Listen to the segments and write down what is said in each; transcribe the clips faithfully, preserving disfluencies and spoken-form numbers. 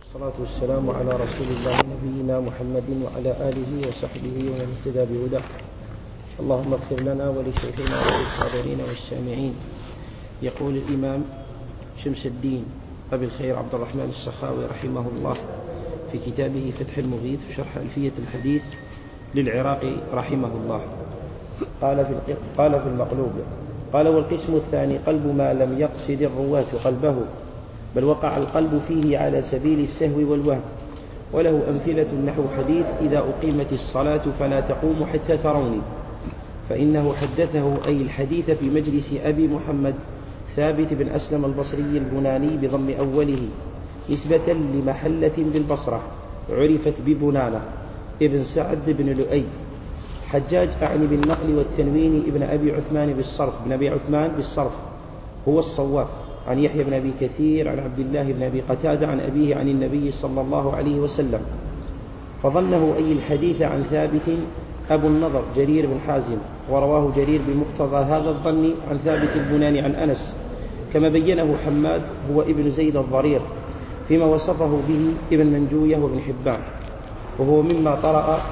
والصلاة والسلام على رسول الله نبينا محمد وعلى آله وصحبه ومن اهتدى بهداه. اللهم اغفر لنا ولشيخنا وللحاضرين والسامعين. يقول الإمام شمس الدين أبي الخير عبد الرحمن السخاوي رحمه الله في كتابه فتح المغيث في شرح ألفية الحديث للعراقي رحمه الله، قال في قال في المقلوب: قال: والقسم الثاني قلب ما لم يقصد الرواة قلبه، بل وقع القلب فيه على سبيل السهو والوهم، وله أمثلة نحو حديث: إذا أقيمت الصلاة فلا تقوموا حتى تروني، فإنه حدثه أي الحديث في مجلس أبي محمد ثابت بن أسلم البصري البناني بضم أوله نسبة لمحلة بالبصرة عرفت ببنانة ابن سعد بن لؤي. حجاج أعني بالنقل والتنوين ابن أبي عثمان بالصرف ابن أبي عثمان بالصرف هو الصواف، عن يحيى بن أبي كثير عن عبد الله بن أبي قتادة عن أبيه عن النبي صلى الله عليه وسلم، فظنه أي الحديث عن ثابت أبو النضر جرير بن حازم، ورواه جرير بمقتضى هذا الظن عن ثابت البناني عن أنس، كما بينه حماد هو ابن زيد الضرير فيما وصفه به ابن منجوية وابن حبان، وهو مما طرأ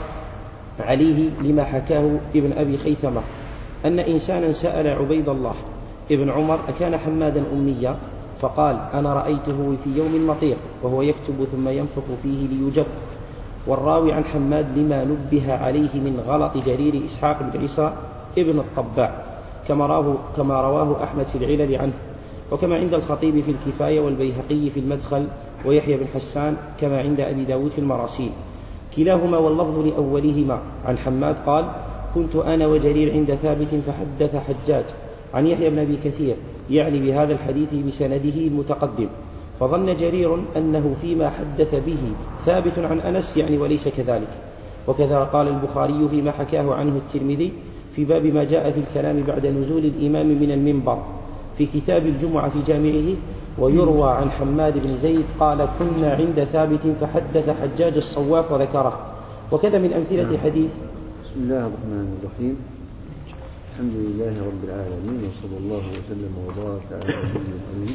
عليه لما حكاه ابن أبي خيثمة أن إنسانا سأل عبيد الله ابن عمر: أكان حمادا أميا؟ فقال: أنا رأيته في يوم مطير وهو يكتب ثم ينفخ فيه ليجب. والراوي عن حماد لما نبه عليه من غلط جرير إسحاق بن عيسى ابن الطباع، كما رواه, كما رواه أحمد في العلل عنه، وكما عند الخطيب في الكفاية والبيهقي في المدخل ويحيى بن حسان كما عند أبي داود في المراسيل كلاهما، واللفظ لأولهما عن حماد قال: كنت أنا وجرير عند ثابت فحدث حجاج عن يحيى بن أبي كثير يعني بهذا الحديث بسنده المتقدم، فظن جرير أنه فيما حدث به ثابت عن أنس يعني وليس كذلك. وكذا قال البخاري فيما حكاه عنه الترمذي في باب ما جاء في الكلام بعد نزول الإمام من المنبر في كتاب الجمعة في جامعه، ويروى عن حماد بن زيد قال: كنا عند ثابت فحدث حجاج الصواف وذكره. وكذا من أمثلة حديث. بسم الله الرحمن الرحيم، الحمد لله رب العالمين، وصلى الله وسلم وبارك على نبينا الأمين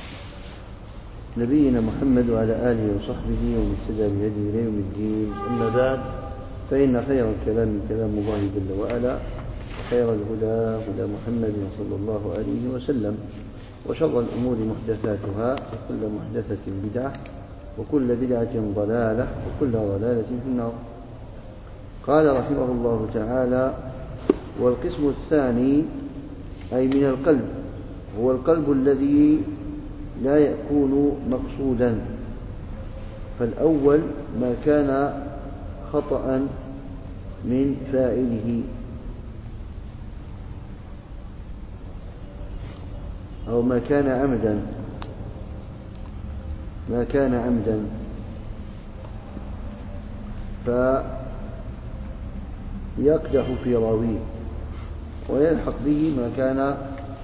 نبينا محمد وعلى آله وصحبه ومن اهتدى بهديه إلى يوم الدين. أما بعد، فإن خير الكلام كلام الله جل وعلا، وخير الهدى هدى محمد صلى الله عليه وسلم، وشر الأمور محدثاتها، وكل محدثة بدعة، وكل بدعة ضلالة، وكل ضلالة في النار. قال رحمه الله تعالى: والقسم الثاني أي من القلب هو القلب الذي لا يكون مقصودا، فالأول ما كان خطأ من فاعله أو ما كان عمدا ما كان عمدا فيقدح في راويه، ويلحق به ما كان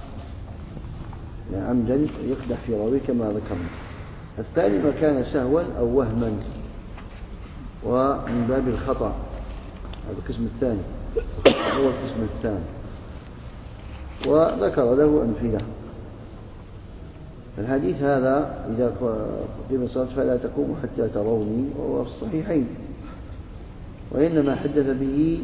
عمدا يقدح في راويه كما ذكرنا. الثاني ما كان سهوا أو وهما، ومن باب الخطأ، هذا القسم الثاني هو القسم الثاني، وذكر له أمثلة. الحديث هذا: إذا قيم الصلاة فلا تقوموا حتى تروني، وهو في الصحيحين، وإنما حدث به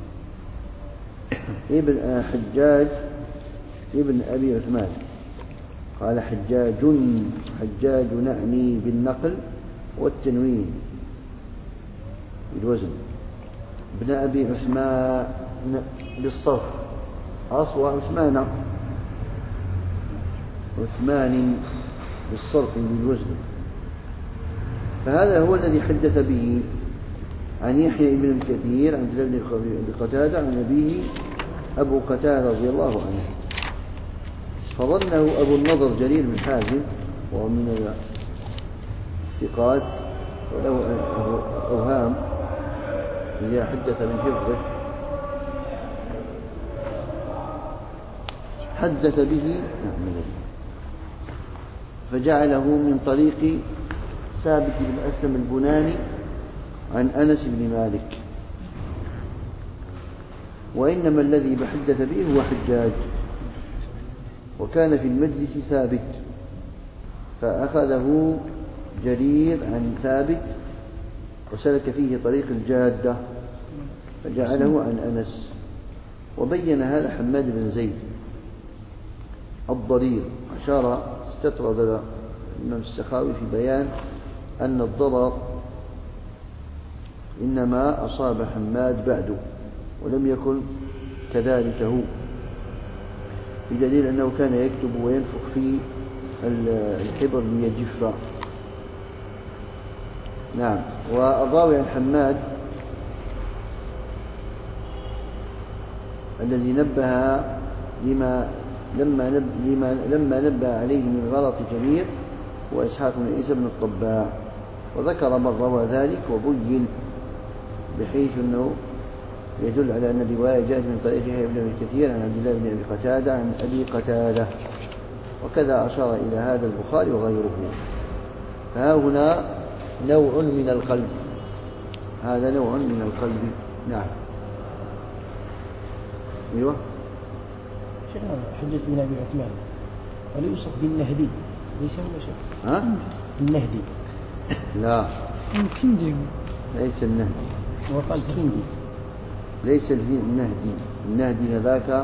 ابن حجاج ابن أبي عثمان. قال: حجاج حجاج نعني بالنقل والتنوين بالوزن، ابن أبي عثمان بالصرف، أصوى عثمان عثمان بالصرف بالوزن. فهذا هو الذي حدث به عن يحيى بن كثير عن عبد الله بن قتادة عن أبيه أبو قتادة رضي الله عنه، فظنه أبو النضر جرير بن حازم، وهو من الثقات وله أوهام إذا حدث من حفظه، حدث به فجعله من طريق ثابت بن أسلم البناني عن أنس بن مالك، وإنما الذي بحدث به هو حجاج، وكان في المجلس ثابت فأخذه جرير عن ثابت وسلك فيه طريق الجادة فجعله عن أنس. وبين هذا حماد بن زيد الضرير، أشار استطرد الإمام السخاوي في بيان أن الضرر إنما أصاب حماد بعده ولم يكن كذلك هو، بدليل أنه كان يكتب وينفخ في الحبر ليجف. نعم. والراوي عن حماد الذي نبه لما لما نب لما لما نبه عليه من غلط جمير وإسحاق بن عيسى بن الطباع، وذكر من روى ذلك وبين بحيث أنه يدل على أن الرواية جاءت من طريق يحيى بن أبي كثير عن عبد الله بن أبي قتادة عن أبي قتادة، وكذا أشار إلى هذا البخاري وغيره. فها هنا نوع من القلب، هذا نوع من القلب. نعم. أيوة. شيخنا حجة بن أبي عثمان ولا يوصف بالنهدي ليس ولا شيء؟ ها؟ النهدي. لا. الكندي. ليس النهدي. وقال كندي. ليس النهدي، النهدي هذاك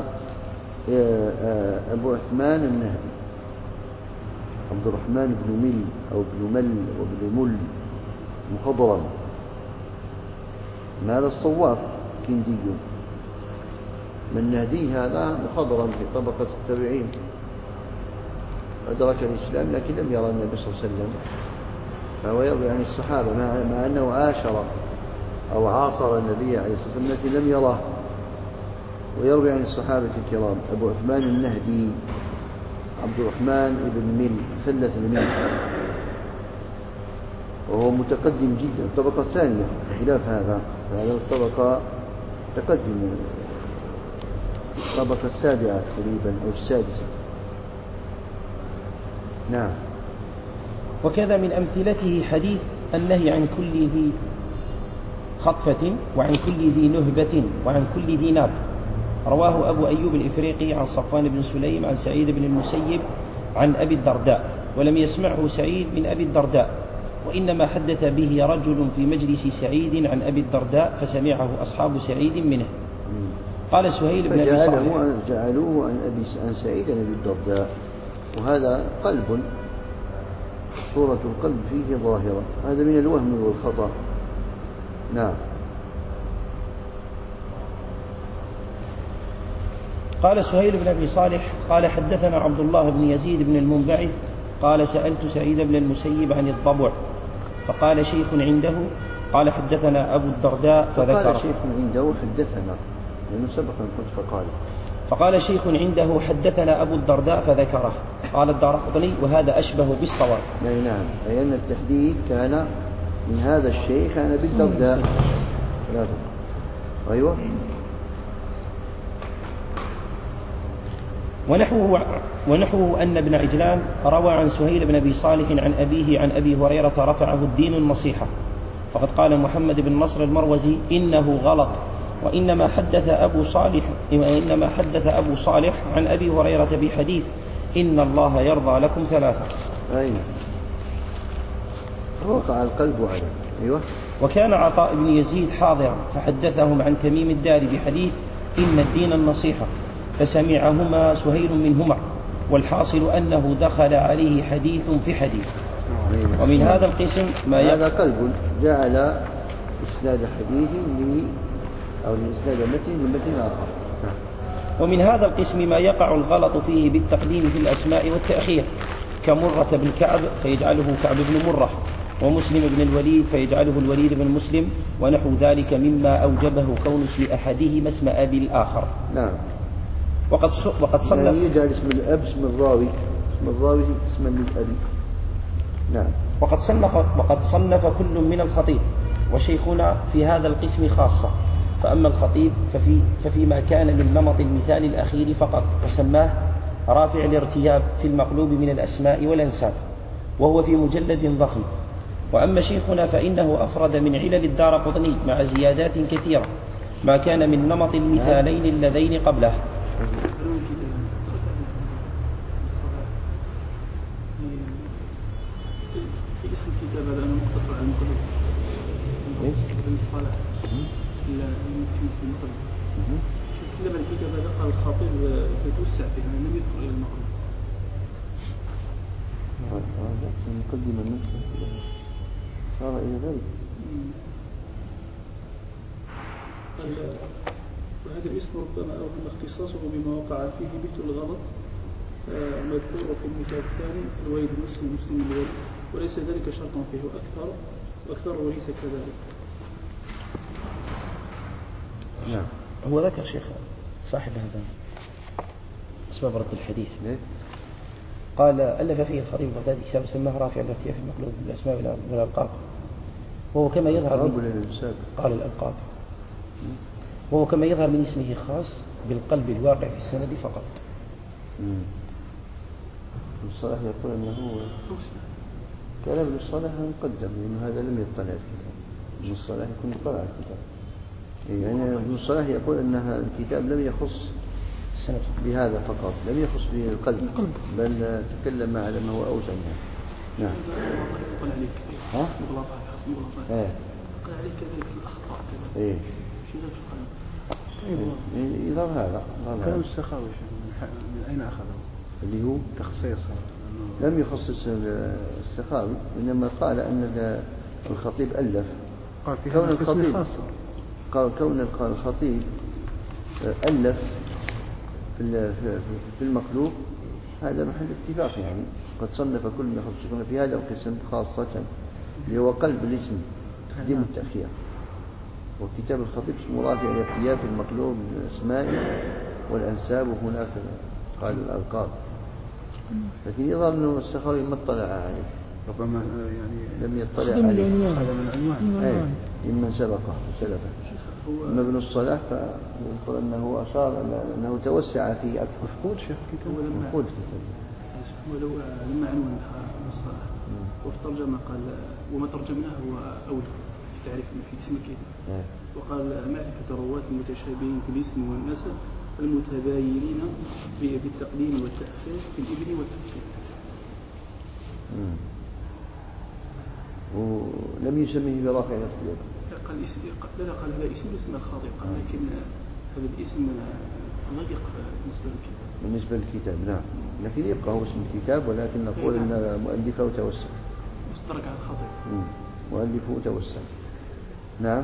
أبو عثمان النهدي، عبد الرحمن بن مل أو بن مل وبن مل مخضرا، هذا الصواف كندي. من نهدي هذا مخضرا في طبقة التابعين، أدرك الإسلام لكن لم يرى النبي صلى الله عليه وسلم، فهو يروي عن الصحابة مع أنه عاشر أو عاصر النبي عليه الصلاة والسلام لكن لم يراه، ويروي عن الصحابة الكرام. أبو عثمان النهدي عبد الرحمن بن مل ثلث الميل، وهو متقدم جدا، الطبقة الثانية خلاف هذا، فهذا الطبقة تقدم الطبقة السابعة تقريبا أو السادسة. نعم. وكذا من أمثلته حديث النهي عن كل ذي خطفة وعن كل ذي نهبة وعن كل ذي ناب، رواه أبو أيوب الإفريقي عن صفوان بن سليم عن سعيد بن المسيب عن أبي الدرداء، ولم يسمعه سعيد من أبي الدرداء، وإنما حدث به رجل في مجلس سعيد عن أبي الدرداء فسمعه أصحاب سعيد منه. قال سهيل بن أبي صالح جعلوه عن, أبي عن سعيد عن أبي الدرداء، وهذا قلب، صورة القلب فيه ظاهرة، هذا من الوهم والخطأ. نعم. قال سهيل بن أبي صالح قال حدثنا عبد الله بن يزيد بن المنبعث قال سألت سعيد بن المسيب عن الضبع فقال شيخ عنده قال حدثنا أبو الدرداء فذكر. فقال شيخ عنده حدثنا، لأنه سبق أن قلت فقال فقال شيخ عنده حدثنا أبو الدرداء فذكره. قال الدارقطني وهذا أشبه بالصواب. يعني نعم، أي أن التحديث كان من هذا الشيخ عن أبي الدرداء. أيوة. ونحوه, ونحوه أن ابن عجلان روى عن سهيل بن أبي صالح عن أبيه عن أبي هريرة رفعه الدين النصيحة، فقد قال محمد بن نصر المروزي إنه غلط، وإنما حدث أبو صالح إنما حدث أبو صالح عن أبي هريرة بحديث إن الله يرضى لكم ثلاثة. أيوة. وقع القلب عليه. أيوة. وكان عطاء بن يزيد حاضرا فحدثهم عن تميم الدار بحديث إن الدين النصيحة، فسمعهما سهيل منهما، والحاصل أنه دخل عليه حديث في حديث. ومن هذا القسم ما هذا قلب جعل إسناد حديث أو الإسناد متن لمتن آخر. ومن هذا القسم ما يقع الغلط فيه بالتقديم في الأسماء والتأخير، كمرة بن كعب فيجعله كعب بن مرة، ومسلم بن الوليد فيجعله الوليد بن مسلم، ونحو ذلك مما أوجبه كون اسم أحدهما اسم أبي الآخر. نعم. وقد وقد صنف يعني يجعل اسم الأب اسم الراوي، اسم الراوي اسما للأب. نعم. وقد صنف وقد صنف كل من الخطيب وشيخنا في هذا القسم خاصة، فأما الخطيب ففي ففيما كان من نمط المثال الأخير فقط، وسماه رافع الارتياب في المقلوب من الأسماء والأنساب، وهو في مجلد ضخم. وأما شيخنا فإنه أفرد من علل الدارقطني مع زيادات كثيرة ما كان من نمط المثالين اللذين قبله. اسم الكتاب هذا أنا مختصر على المقدمة. إيش؟ ابن الصلاح. لا الممكن في المقدمة. شوف لما الكتاب هذا قال الخطيب تتوسع فيه لم يدخل إلى المقدمة. هذا المقدمة نفسها صار إلى ذلك. وهذا الاسم ربما أوهم اختصاصه بما وقع فيه مثل الغلط مذكور في المثال الثاني الوليد مسلم مسلم الوليد، وليس ذلك شرطا فيه أكثر وأكثر وليس كذلك. نعم. هو ذكر شيخ صاحب هذا أسباب رد الحديث. ليه؟ قال ألف فيه الخطيب البغدادي كتاب سماه رافع الاختلاف المقلوب بالأسماء والألقاب، وهو كما يظهر من قال الألقاب، وهو كما يظهر من اسمه خاص بالقلب الواقع في السند فقط. الصلاح يقول أنه كلام ابن الصلاح مقدم لأن هذا لم يطلع الكتاب. ابن الصلاح يكون طلع الكتاب، يعني ابن الصلاح يقول أن الكتاب لم يخص بهذا فقط، لم يخص به القلب بل تكلم على ما هو أوسع منه. نعم. طلع عليك. ها؟ مغلطات مغلطات. إيه. طلع عليك كذلك في الأخطاء كذا. إيه. شو ذا في القلم؟ طيب. يظهر هذا. كلام السخاوي من أين أخذه؟ اللي هو تخصيصه. لم يخصص السخاوي، إنما قال أن الخطيب ألف. قال في كون الخطيب خاصة. قال كون الخطيب ألف في في المقلوب هذا محل اتفاق، يعني قد صنف كل من يخصصون في هذا القسم خاصة اللي هو قلب الاسم تقديم التأخير. وكتاب الخطيب اسمه رافع الاختلاف المقلوب من الأسماء والأنساب، وهناك قال الألقاب، لكن يظهر أنه السخاوي ما اطلع عليه، ربما يعني لم يطلع عليه، هذا من العنوان ممن سبقه وسلفه. أما ابن الصلاح فيقول أنه أشار أنه توسع فيه أكثر. مفقود شيخ كتاب. مفقود كتاب. ولو لما عنوان الصلاح وفي الترجمة قال وما ترجمناه هو أول في تعريف في اسم الكتاب، وقال معرفة رواة المتشابهين في الاسم والنسب المتباينين بالتقديم والتأخير في الإبن والتأخير. ولم يسميه برافع الاختلاف. قال اسم لا قال هذا اسم اسم الخاطئ، قال لكن هذا الاسم ضيق بالنسبة للكتاب. بالنسبة للكتاب نعم، لكن يبقى هو اسم الكتاب، ولكن نقول أن مؤلفه توسع. مشترك على الخاطئ. مؤلفه توسع. نعم.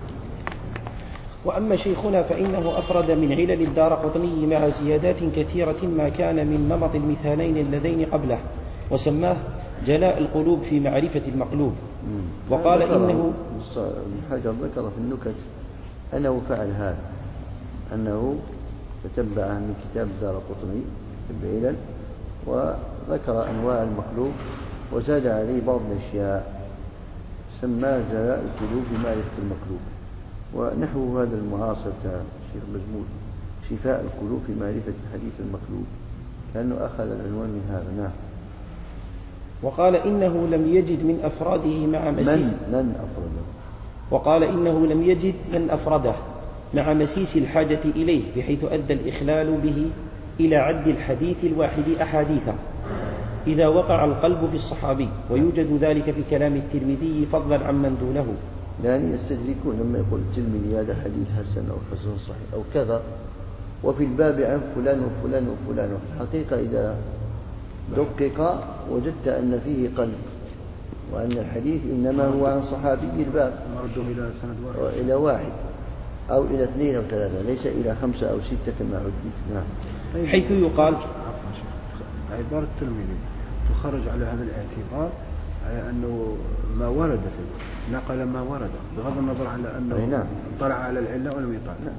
وأما شيخنا فإنه أفرد من علل الدارقطني مع زيادات كثيرة ما كان من نمط المثالين اللذين قبله، وسماه جلاء القلوب في معرفة المقلوب. وقال إنه ابن حجر ذكر في النكت أنه فعل هذا، أنه تتبع من كتاب الدارقطني بالعلل وذكر أنواع المقلوب وزاد عليه بعض الأشياء، سماه جلاء القلوب في معرفة المقلوب. ونحو هذا المعاصر الشيخ مجمود شفاء القلوب في معرفة الحديث المقلوب، كأنه أخذ العنوان من هذا. نعم. وقال إنه لم يجد من أفراده مع مسيس من, من أفرده وقال إنه لم يجد من أفرده مع مسيس الحاجة إليه، بحيث أدى الإخلال به إلى عد الحديث الواحد أحاديثا إذا وقع القلب في الصحابي، ويوجد ذلك في كلام الترمذي فضلا عمن دونه. يعني يستدركون لما يقول الترمذي هذا حديث حسن أو حسن صحيح أو كذا، وفي الباب عن فلان وفلان وفلان، وفي الحقيقة إذا دقق وجدت أن فيه قلب، وأن الحديث إنما هو عن صحابي الباب، مرده إلى سند واحد إلى واحد أو إلى اثنين أو ثلاثة، ليس إلى خمسة أو ستة كما عدت. نعم. حيث يقال عبارة الترمذي تخرج على هذا الاعتبار على أنه ما ورد فيه نقل ما ورد، بغض النظر على أنه نعم. طلع على العلة ولم يطلع. نعم.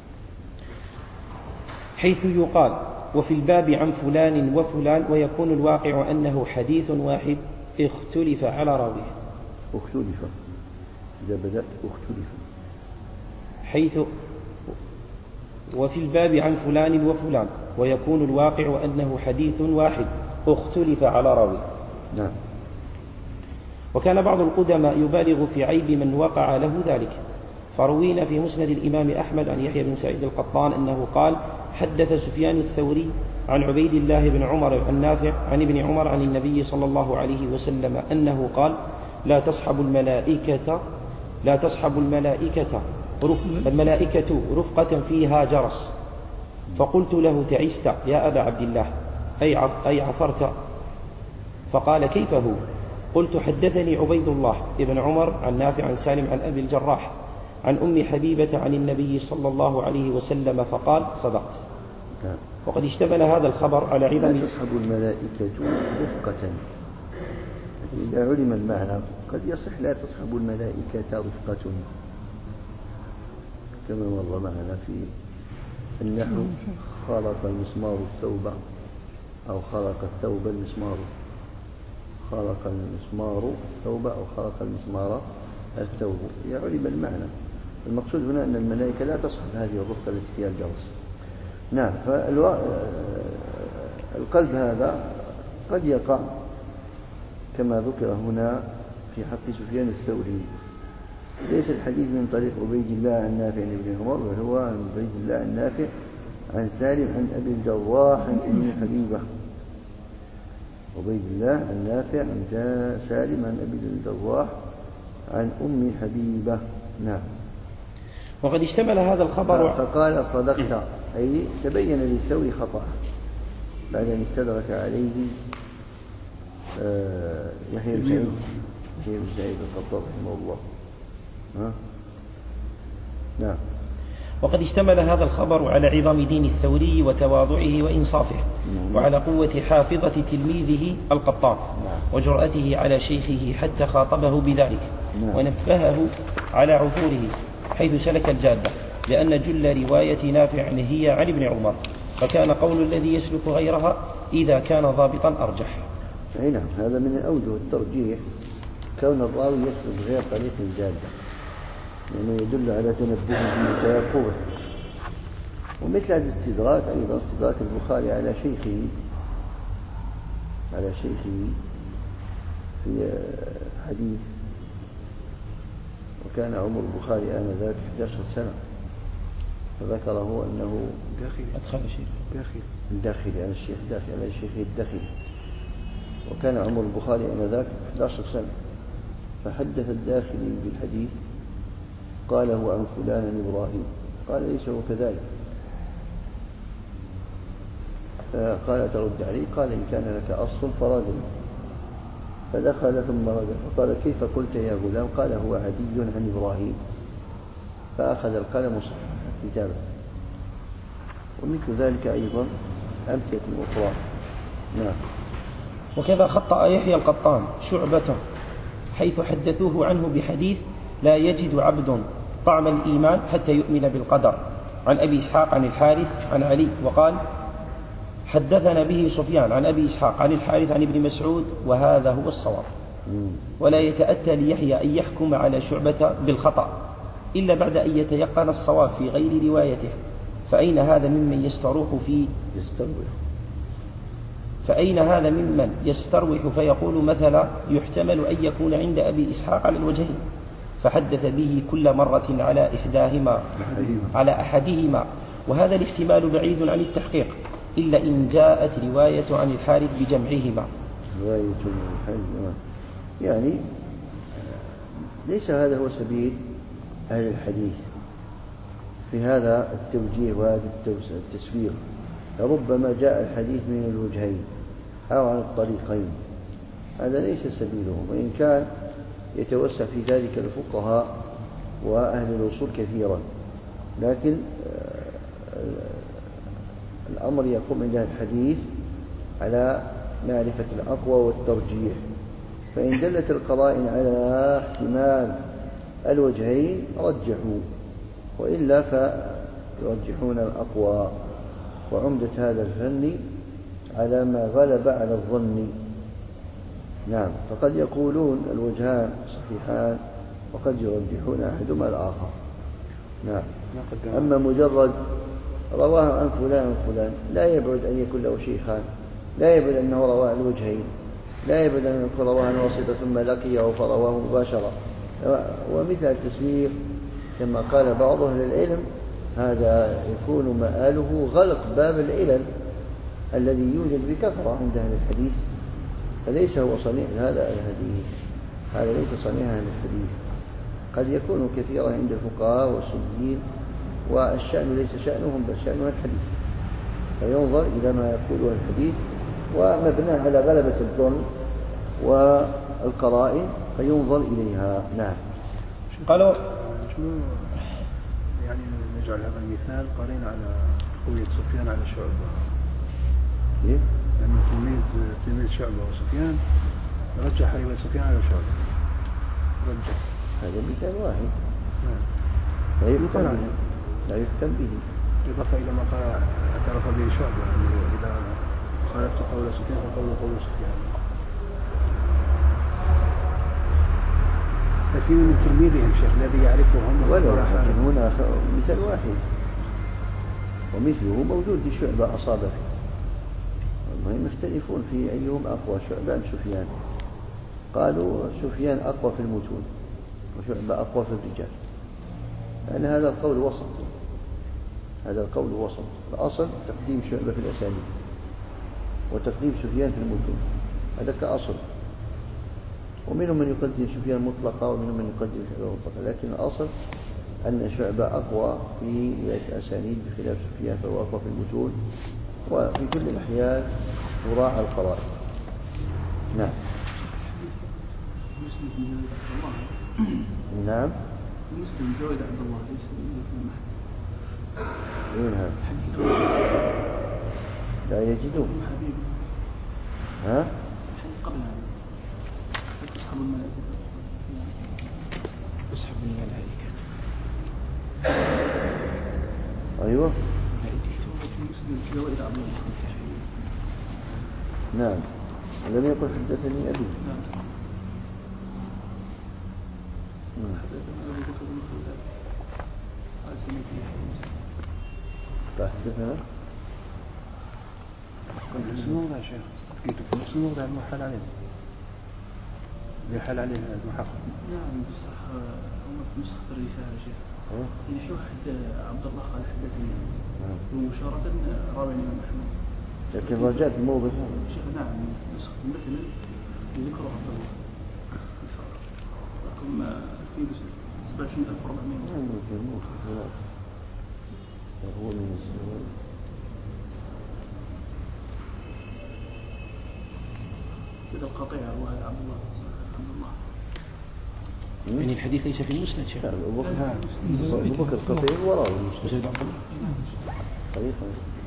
حيث يقال وفي الباب عن فلان وفلان، ويكون الواقع أنه حديث واحد اختلف على راويه. اختلف إذا بدأت اختلف. حيث وفي الباب عن فلان وفلان، ويكون الواقع أنه حديث واحد اختلف على راويه. نعم. وكان بعض القدماء يبالغ في عيب من وقع له ذلك، فروينا في مسند الإمام أحمد عن يحيى بن سعيد القطان أنه قال: حدث سفيان الثوري عن عبيد الله بن عمر النافع عن ابن عمر عن النبي صلى الله عليه وسلم أنه قال لا تصحب الملائكة لا تصحب الملائكة الملائكة رفقة فيها جرس. فقلت له تعست يا أبا عبد الله أي عثرت؟ فقال كيف هو؟ قلت حدثني عبيد الله بن عمر عن نافع عن سالم عن أبي الجراح عن أم حبيبة عن النبي صلى الله عليه وسلم فقال صدقت. وقد اشتمل هذا الخبر على عظم لا تصحب الملائكة رفقة. إذا علم المعنى قد يصح لا تصحب الملائكة رفقة كما مر معنا في النحو خلق المسمار الثوب أو خلق الثوب المسمار خلق المسمار الثوب أو خلق المسمار الثوب. إذا علم المعنى المقصود هنا أن الملائكة لا تصحب هذه الرفقة التي فيها الجرس. نعم. فالقلب هذا قد يقع كما ذكر هنا في حق سفيان الثوري. ليس الحديث من طريق عبيد الله عن نافع عن ابن عمر بل هو عن عبيد الله عن نافع عن سالم عن أبي الجراح عن أم حبيبة. عبيد الله عن نافع عن سالم عن أبي الجراح عن أم حبيبة. نعم. وقد اشتمل هذا الخبر فقال صدقت أي تبين للثوري خطأ بعد أن استدرك عليه يحيى بن سعيد يحيى بن سعيد القطان رحمه الله. ها؟ نعم. وقد اشتمل هذا الخبر على عظم دين الثوري وتواضعه وإنصافه نعم. وعلى قوة حافظة تلميذه القطان نعم. وجرأته على شيخه حتى خاطبه بذلك نعم. ونبهه على عثوره حيث سلك الجادة لأن جل رواية نافع هي عن ابن عمر فكان قول الذي يسلك غيرها إذا كان ضابطا أرجح. أي نعم. هذا من الأوجه الترجيح كون الراوي يسلك غير طريق الجادة لأنه يعني يدل على تنبهه وتيقظه. ومثل هذا الاستدراك أيضا استدراك البخاري على شيخه على شيخه في حديث وكان عمر البخاري آنذاك إحدى عشرة سنة فذكره أنه داخلي أدخل شيخ داخلي الداخلي على الشيخ داخلي على الشيخ الداخلي وكان عمر البخاري آنذاك إحدى عشرة سنة فحدث الداخلي بالحديث قال هو عن فلان عن إبراهيم قال ليس هو كذلك فقال ترد عليه قال إن كان لك أصل فرادني فدخل ثم رجع فقال كيف قلت يا غلام قال هو عدي عن إبراهيم فأخذ القلم وصحح كتابه. ومثل ذلك أيضا أمثلة أخرى. نعم. وكذا خطأ يحيى القطان شعبة حيث حدثوه عنه بحديث لا يجد عبد طعم الإيمان حتى يؤمن بالقدر عن أبي إسحاق عن الحارث عن علي وقال حدثنا به سفيان عن أبي إسحاق عن الحارث عن ابن مسعود وهذا هو الصواب. ولا يتأتى ليحيى أن يحكم على شعبة بالخطأ إلا بعد أن يتيقن الصواب في غير روايته فأين هذا ممن يستروح في يستروح فأين هذا ممن يستروح فيقول مثلا يحتمل أن يكون عند أبي إسحاق على الوجهين فحدث به كل مرة على إحداهما على أحدهما وهذا الاحتمال بعيد عن التحقيق إلا إن جاءت رواية عن الحارث بجمعهما. رواية الحارث يعني ليس هذا هو سبيل أهل الحديث في هذا التوجيه وهذا التسوير. ربما جاء الحديث من الوجهين أو عن الطريقين هذا ليس سبيلهم وإن كان يتوسع في ذلك الفقهاء وأهل الوصول كثيرا لكن الأمر يقوم عند الحديث على معرفة الأقوى والترجيح فإن دلت القرائن على احتمال الوجهين رجحوا وإلا فيرجحون الأقوى وعمدة هذا الفن على ما غلب على الظن. نعم. فقد يقولون الوجهان صحيحان وقد يرجحون أحدهما الآخر. نعم. أما مجرد رواه عن فلان عن فلان لا يبعد أن يكون له شيخان لا يبعد أنه رواه الوجهين لا يبعد أن يكون رواه عن واسطة ثم لقيه فرواه مباشرة. ومثل التسوير كما قال بعض أهل العلم هذا يكون مآله غلق باب العلل الذي يوجد بكثرة عند أهل الحديث، فليس هو صنيع هذا الحديث، هذا ليس صنيع أهل الحديث. قد يكون كثيرا عند الفقهاء والصوفيين، والشأن ليس شأنهم بل شأن الحديث، فينظر إلى ما يقوله الحديث ومبناه على غلبة الظن والقرائن فينظر إليها. نعم. قالوا يعني نجعل هذا المثال قارين على قوية سفيان على شعبة، إيه؟ لأن تلميذ تلميذ شعبة وسفيان رجح رواية سفيان على شعبة، رجح. هذا مثال واحد. نعم. لا يحكم به. لا يحكم به. إضافة إلى ما قال اعترف به شعبة أنه إذا خالفت قول سفيان فقول قول سفيان. كثير من تلميذهم شيخ الذي يعرفهم ولو لكن هنا مثال واحد ومثله موجود في شعبة أصابه. المهم يختلفون في أيهم أقوى، شعبة أم سفيان. قالوا سفيان أقوى في المتون وشعبة أقوى في الرجال، لأن يعني هذا القول وسط، هذا القول وسط. الأصل تقديم شعبة في الأسانيد وتقديم سفيان في المتون، هذا كأصل. ومنهم من يقدم سفيان مطلقة ومنهم من يقدم شعبة مطلقة، لكن الأصل أن شعبة أقوى في الأسانيد بخلاف سفيان، فهو أقوى في المتون. وفي كل الأحيان تراعى القرائن. نعم. نعم. مسلم زويد عبد الله ليس وين هذا؟ لا يجدون. ها؟ قبل هذا تسحب الملائكة. تسحب الملائكة. أيوة. زويد عبد الله. نعم. لم يقل حدثني أبي. فحدثنا السنور يا شيخ، كيف السنور ده المحال عليه اللي حال عليه المحقق. نعم بصح هم في نسخة الرسالة يا شيخ يعني واحد عبد الله قال حدثني ومباشرة راوي الإمام أحمد، لكن رجعت الموضوع شيخ. نعم نسخة مثلا ذكر عبد الله رقم في سبعة وعشرين ألف وأربعمائة. هو من السنور. كذا القطيع هو عبد الله عبد الله. يعني الحديث ليس في المسند شيخ. أبو بكر القطيع وراء المسند. خليفة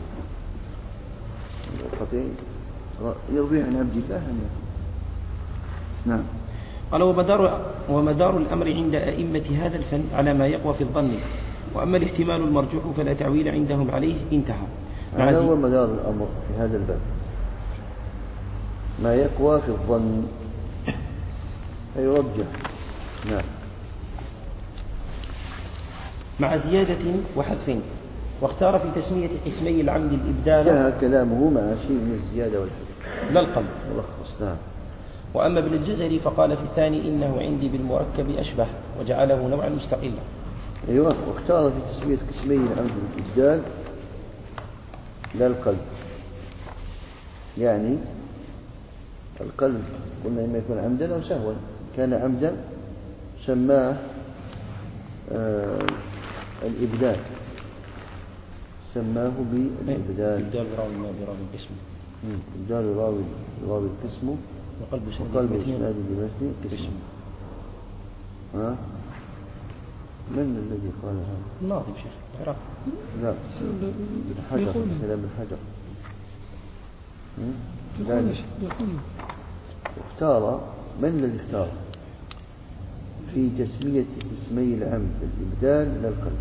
القطيع يروي عن عبد الله. نعم. قال ومدار, ومدار الأمر عند أئمة هذا الفن على ما يقوى في الظن، وأما الاحتمال المرجوح فلا تعويل عندهم عليه. انتهى. هذا هو مدار الأمر في هذا الباب، ما يقوى في الظن فيرجح. نعم. مع زيادة وحذف. واختار في تسمية قسمي العمد الإبدال. جاء كلامه مع شيء من الزيادة والحذف لا القلب ملخص. نعم. وأما ابن الجزري فقال في الثاني إنه عندي بالمركب أشبه، وجعله نوعا مستقلا. أيوة. واختار في تسمية قسمي العمد الإبدال لا القلب، يعني القلب قلنا إما يكون عمدا أو سهوا. كان عمدا سماه آه الإبدال، سماه بالإبدال. إبدال راوي ما براوي القسم. إبدال راوي راوي القسم وقلب إسناد بمثل قسم. ها؟ من الذي قال هذا؟ الناظم شيخ العراق. لا الحجر، كلام الحجر. اختار من الذي اختار في تسمية اسمي العمد الإبدال لا القلب؟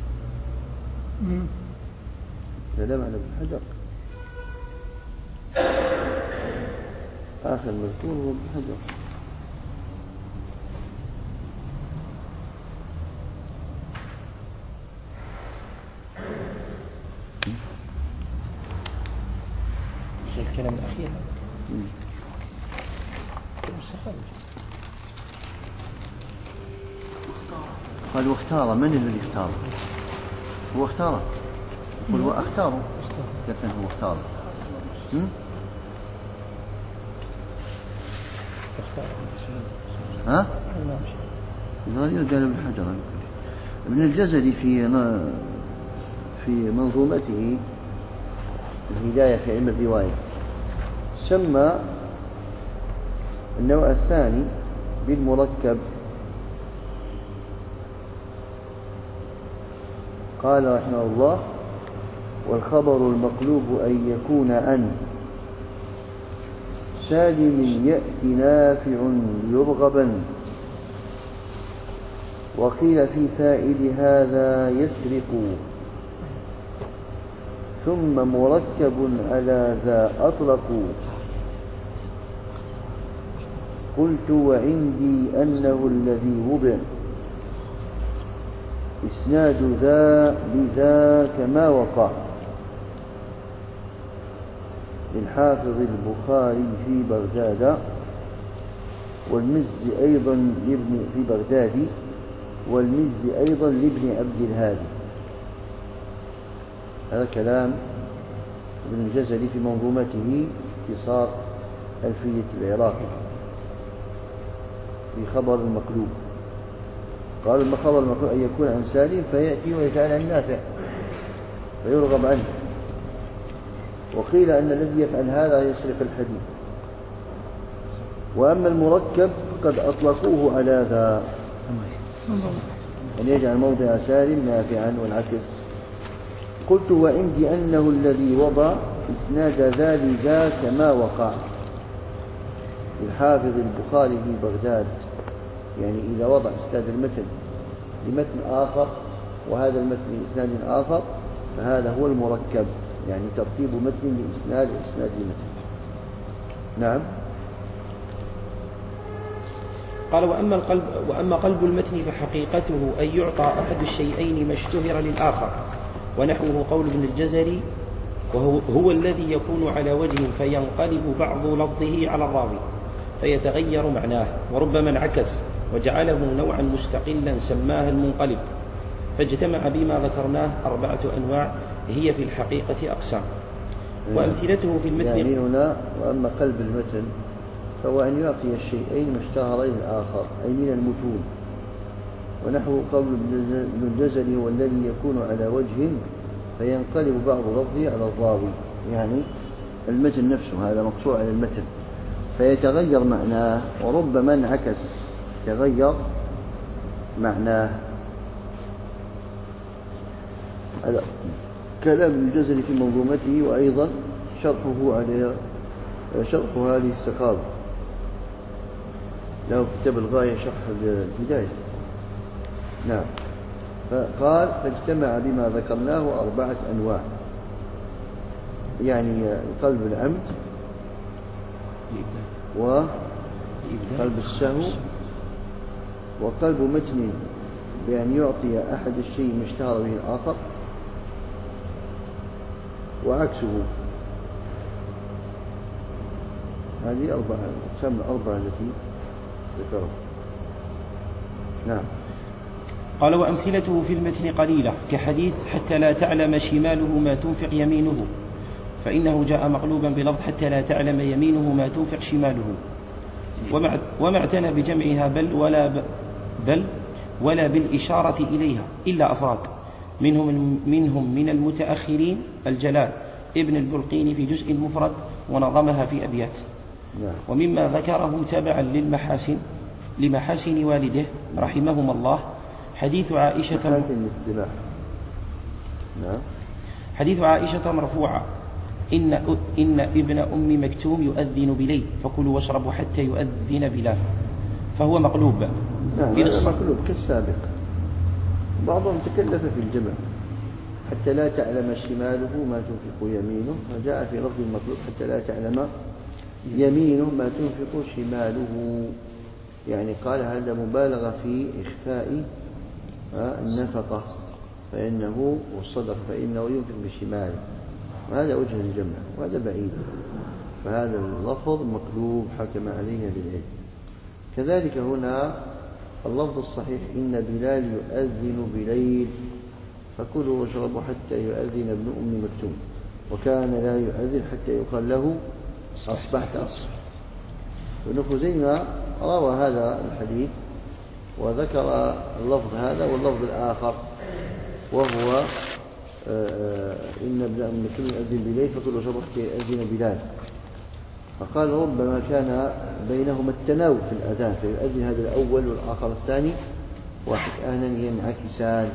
كلام عن ابن حجر. آخر مذكور هو ابن حجر. الكلام الأخير قال واختار. من الذي اختار؟ هو اختاره. يقول هو اختاره، لكن هو اختاره. ها؟ يرجع ابن حجر. ابن الجزري في في منظومته الهداية في علم الرواية سمى النوع الثاني بالمركب. قال رحمه الله: والخبر المقلوب أن يكون عن سالم يأتي نافع يرغبا، وقيل في فائد هذا يسرق، ثم مركب على ذا أطلقوا. قلت وعندي أنه الذي وضع إسناد ذا بذا كما وقع للحافظ البخاري في بغداد، والمز أيضا لابن في بغداد والمز أيضا لابن عبد الهادي. هذا كلام ابن الجزري في منظومته اختصار ألفية العراقي في خبر المقلوب. قال الخبر المقلوب أن يكون عن سالم فيأتي ويجعل عن نافع فيرغب عنه، وقيل أن الذي يفعل هذا يسرق الحديث. وأما المركب قد أطلقوه على ذا، أن يجعل موضع سالم نافعا والعكس. قلت وعندي أنه الذي وضع إسناد ذا لذا كما وقع الحافظ البخاري في بغداد، يعني إذا وضع إسناد المتن لمتن آخر وهذا المتن لإسناد آخر فهذا هو المركب، يعني ترتيب متن لإسناد وإسناد لمتن. نعم. قال: وأما القلب وأما قلب المتن فحقيقته أن يعطى أحد الشيئين ما اشتهر للآخر، ونحوه قول ابن الجزري: وهو هو الذي يكون على وجه فينقلب بعض لفظه على الراوي فيتغير معناه، وربما انعكس وجعله نوعا مستقلا سماه المنقلب، فاجتمع بما ذكرناه أربعة أنواع هي في الحقيقة أقسام. وأمثلته في المتن يعني هنا: وأما قلب المتن فهو أن يعطي الشيئين مشتهرين الآخر أي من المتون، ونحو قول ابن الجزري: هو الذي يكون على وجه فينقلب بعض لفظه على الراوي، يعني المتن نفسه هذا مقصور على المتن فيتغير معناه، وربما انعكس يتغير معناه. هذا كلام ابن الجزري في منظومته، وأيضا شرحه على شرح هذه السخاوي له كتاب الغاية شرح البداية. نعم. فقال: فاجتمع بما ذكرناه أربعة أنواع، يعني قلب العمد وقلب السهو وقلب متن بأن يعطي أحد الشيء ما اشتهر به الآخر وعكسه. هذه أربعة أقسام الأربعة التي ذكرها. نعم. قال: وأمثلته في المتن قليلة، كحديث حتى لا تعلم شماله ما تنفق يمينه، فإنه جاء مقلوبا بلفظ حتى لا تعلم يمينه ما تنفق شماله، وما اعتنى بجمعها بل ولا بل ولا بالإشارة إليها إلا أفراد، منهم منهم من المتأخرين الجلال ابن البلقيني في جزء المفرد ونظمها في أبيات. ومما ذكره تبعا للمحاسن لمحاسن والده رحمهما الله حديث عائشة محاسن الاستماع. نعم. حديث عائشة مرفوعة: إن إن ابن أم مكتوم يؤذن بليل فكلوا واشربوا حتى يؤذن بلال، فهو مقلوب. نعم مقلوب كالسابق. بعضهم تكلف في الجمع: حتى لا تعلم شماله ما تنفق يمينه، وجاء في لفظ المقلوب: حتى لا تعلم يمينه ما تنفق شماله، يعني قال هذا مبالغة في إخفاء النفقة، فإنه والصدق فإنه ينفق بشماله، وهذا وجه الجمع وهذا بعيد، فهذا اللفظ مقلوب حكم عليه بالعلم. كذلك هنا اللفظ الصحيح: إن بلال يؤذن بليل فكلوا واشربوا حتى يؤذن ابن أم مكتوم، وكان لا يؤذن حتى يقال له أصبحت أصبحت. ابن خزيمة روى هذا الحديث وذكر اللفظ هذا واللفظ الآخر وهو إن ابن أم مكتوم يؤذن بليل فكل صبح يؤذن بلال، فقال ربما كان بينهما التناوب في الأذان فيؤذن هذا الأول والآخر الثاني وأحيانا ينعكسان.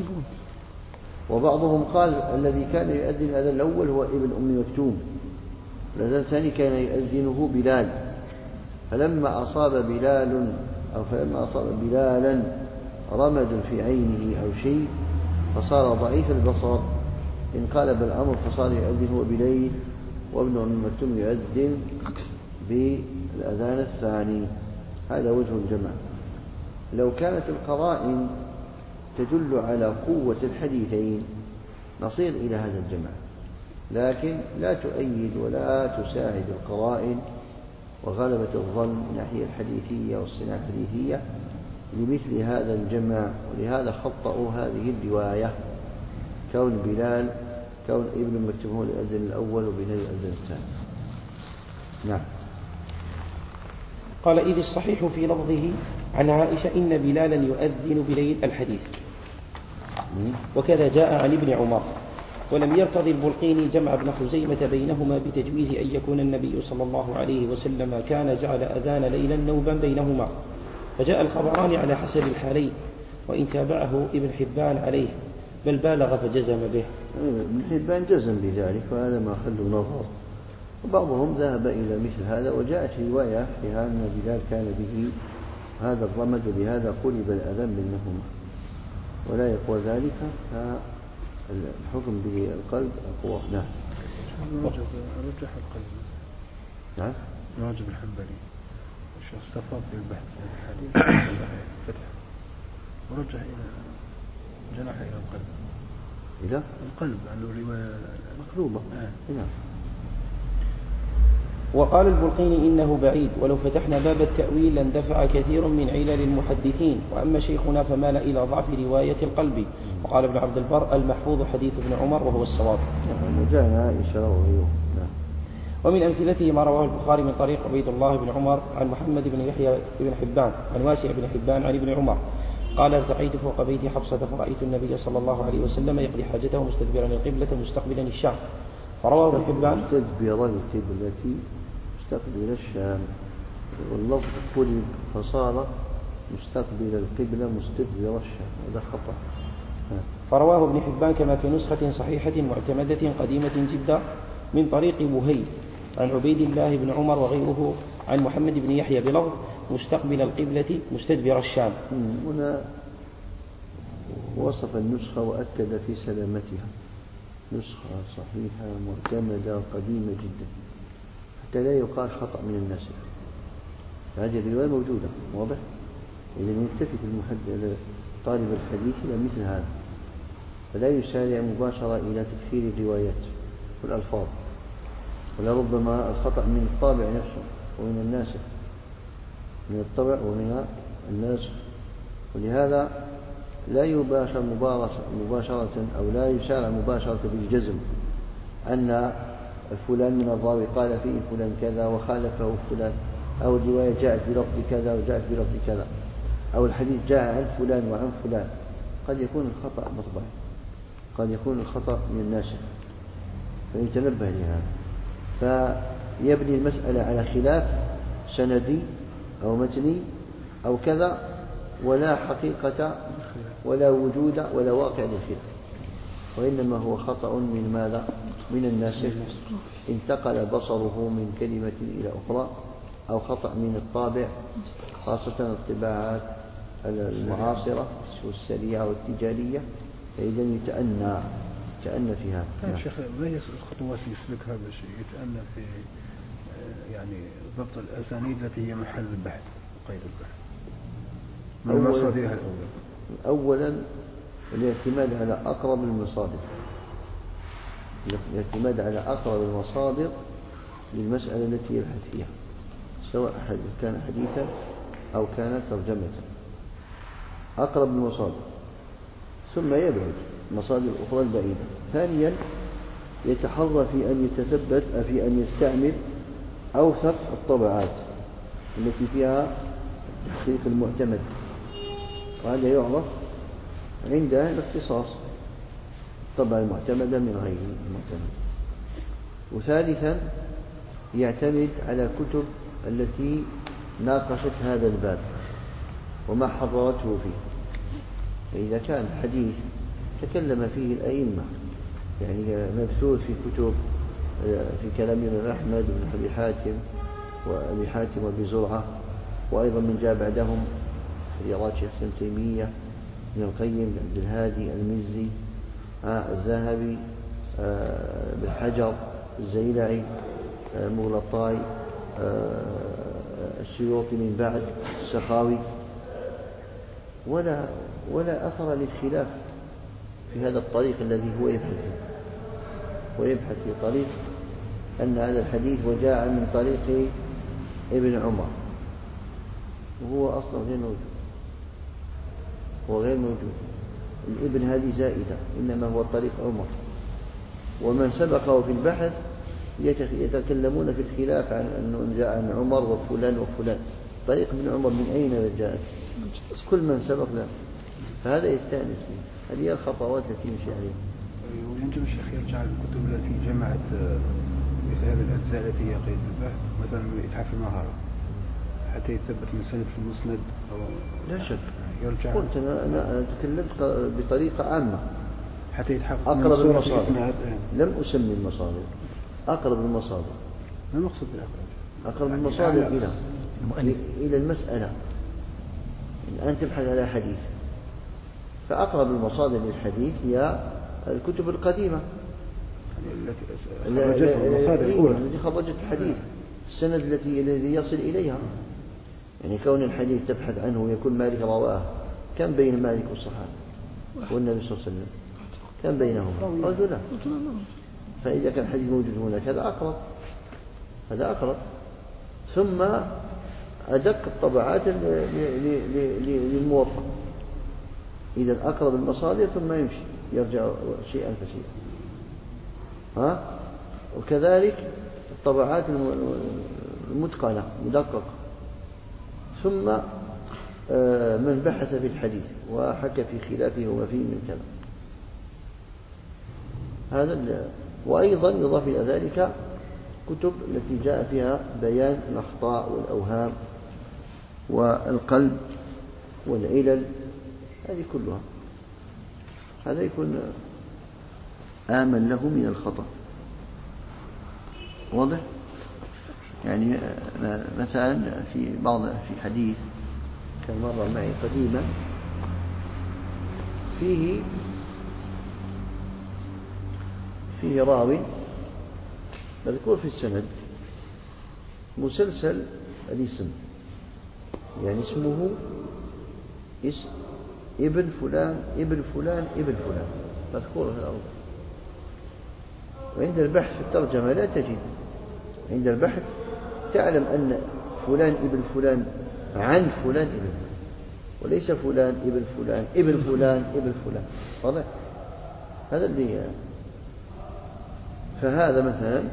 وبعضهم قال الذي كان يؤذن الأذان الأول هو ابن أم مكتوم، الأذان الثاني كان يؤذنه بلال، فلما أصاب بلال أو فلما أصاب بلالا رمد في عينه أو شيء فصار ضعيف البصر انقلب الأمر فصار يؤذن هو بليل وابن أم مكتوم يؤذن بالأذان الثاني. هذا وجه الجمع. لو كانت القرائن تدل على قوة الحديثين نصير إلى هذا الجمع، لكن لا تؤيد ولا تساعد القرائن وغلبة الظن من ناحية الحديثية والصناعة الحديثية لمثل هذا الجمع، ولهذا خطأوا هذه الرواية كون بلال كون ابن مكتوم هو الأذن الأول وبلال الأذن الثاني. نعم. قال إذ الصحيح في لفظه عن عائشة إن بلالا يؤذن بليل الحديث، وكذا جاء عن ابن عمر. ولم يرتضي البلقيني جمع ابن خزيمة بينهما بتجويز أن يكون النبي صلى الله عليه وسلم كان جعل أذان ليلا نوبا بينهما، فجاء الخبران على حسب الحالين، وإن تابعه ابن حبان عليه بل بالغ فجزم به. ابن حبان جزم بذلك وهذا ما خلوا نظر، وبعضهم ذهب إلى مثل هذا، وجاءت رواية فيها أن بلال كان به هذا الرمد ولهذا قلب الأذان بينهما، ولا يقوى ذلك فالحكم بالقلب أقوى. نعم. رجح القلب. نعم. راجب الحنبلي الشيخ استفاض في البحث في الحديث صحيح فتح ورجح إلى جناح إلى القلب إلى القلب أنه رواية مقلوبة. آه. نعم. وقال البلقيني إنه بعيد، ولو فتحنا باب التأويل لاندفع كثير من علل المحدثين، وأما شيخنا فمال إلى ضعف رواية القلب. وقال ابن عبد البر المحفوظ حديث ابن عمر وهو الصواب. نعم. وجاء عائشة وغيره. نعم. ومن أمثلته ما رواه البخاري من طريق عبيد الله بن عمر عن محمد بن يحيى بن حبان عن واسع بن حبان عن ابن عمر قال ارتقيت فوق بيت حفصة فرأيت النبي صلى الله عليه وسلم يقضي حاجته مستدبرا القبلة مستقبلا الشام، فرواه ابن حبان مستدبرا القبلة مستقبل الشام، واللفظ قلب فصار مستقبل القبلة مستدبر الشام، هذا خطأ. فرواه ابن حبان كما في نسخة صحيحة معتمدة قديمة جدا من طريق وهيب عن عبيد الله بن عمر وغيره عن محمد بن يحيى بلفظ مستقبل القبلة مستدبر الشام. هنا وصف النسخة وأكد في سلامتها، نسخة صحيحة معتمدة قديمة جدا حتى لا يقال خطأ من الناس. هذه الرواية موجودة واضح، إذا يلتفت المحدث طالب الحديث إلى مثل هذا فلا يسارع مباشرة إلى تكثير الروايات والألفاظ، ولربما الخطأ من الطابع نفسه ومن الناسخ، من الطبع ومن الناسخ، ولهذا لا يباشر مباشرة أو لا يسارع مباشرة بالجزم أن فلان من الراوي قال فيه فلان كذا وخالفه فلان، أو الرواية جاءت بلفظ كذا وجاءت بلفظ كذا، أو الحديث جاء عن فلان وعن فلان. قد يكون الخطأ مطبعي، قد يكون الخطأ من الناسخ، فيتنبه لهذا، فيبني المسألة على خلاف سندي أو متني أو كذا، ولا حقيقة ولا وجود ولا واقع للخلاف، وإنما هو خطأ من ماذا؟ من الناسخ انتقل بصره من كلمة إلى أخرى، أو خطأ من الطابع، خاصة الطباعات المعاصرة والسريعة والتجارية، فإذا يتأنى يتأنى في هذا. يا شيخ ما هي الخطوات اللي يسلكها باش يتأنى في يعني ضبط الأسانيد التي هي محل البحث وقيد البحث من مصادرها الأولى؟ أولا الاعتماد على أقرب المصادر، الاعتماد على أقرب المصادر للمسألة التي يبحث فيها، سواء كان حديثا أو كان ترجمة، أقرب المصادر، ثم يبعد المصادر الأخرى البعيدة. ثانيا يتحرى في أن يتثبت في أن يستعمل أوثق الطبعات التي فيها التحقيق المعتمد، وهذا يعرف عند الاختصاص الطبعة المعتمدة من غير المعتمد. وثالثا يعتمد على كتب التي ناقشت هذا الباب وما حررته فيه. فإذا كان حديث تكلم فيه الأئمة يعني مبثوث في كتب في كلام الإمام أحمد بن أبي حاتم وأبي حاتم وأبي زرعة، وأيضا من جاء بعدهم خيارات شيخ ابن تيمية، ابن القيم، بن عبد الهادي، المزي، الذهبي، ابن حجر، الزيلعي، المغلطاي، السيوطي من بعد، السخاوي، ولا ولا أثر للخلاف في هذا الطريق الذي هو يبحث فيه. ويبحث في طريق أن هذا الحديث وجاء من طريق ابن عمر، وهو أصلا غير موجود، هو غير موجود. الابن هذه زائدة، إنما هو طريق عمر. ومن سبقه في البحث يتكلمون في الخلاف عن أنه جاء عن عمر وفلان وفلان. طريق ابن عمر من أين جاءت؟ كل من سبق له، فهذا يستأنس به. هذه الخطوات التي يمشي عليها. ويمكن الشيخ يرجع للكتب التي جمعت مثل هذه الأجزاء التي هي قيد البحث، مثلا إتحاف المهارة، حتى يثبت من سنة في المسند أو لا شك. يرجع. قلت أنا أنا تكلمت بطريقة عامة حتى يتحقق أقرب المصادر. لم أسمي المصادر، أقرب المصادر. ما المقصود بالأقرب؟ أقرب المصادر إلى إلى المسألة. الآن تبحث على حديث، فأقرب المصادر للحديث هي الكتب القديمة التي خرجت الحديث، السند التي الذي يصل إليها. يعني كون الحديث تبحث عنه ويكون مالك رواه، كم بين مالك والصحابة والنبي صلى الله عليه وسلم؟ كم بينهم؟ رجلان. فإذا كان الحديث موجود هناك هذا أقرب، هذا أقرب. ثم أدق الطبعات للموفق. إذا أقرب المصادر ثم يمشي يرجع شيئا فشيئا. ها؟ وكذلك الطبعات المتقنة مدققة. ثم من بحث في الحديث وحكى في خلافه وما فيه من كلام. هذا. وأيضا يضاف إلى ذلك كتب التي جاء فيها بيان الأخطاء والأوهام والقلب والعلل، هذه كلها. هذا يكون آمن له من الخطأ. واضح؟ يعني مثلا في بعض في حديث كان مر معي قديما فيه فيه راوي مذكور في السند مسلسل الاسم، يعني اسمه اسم ابن فلان ابن فلان ابن فلان مذكور في الأرض. وعند البحث في الترجمة لا تجد. عند البحث تعلم أن فلان ابن فلان عن فلان ابن فلان، وليس فلان ابن فلان ابن فلان ابن فلان. واضح؟ هذا اللي. فهذا مثلا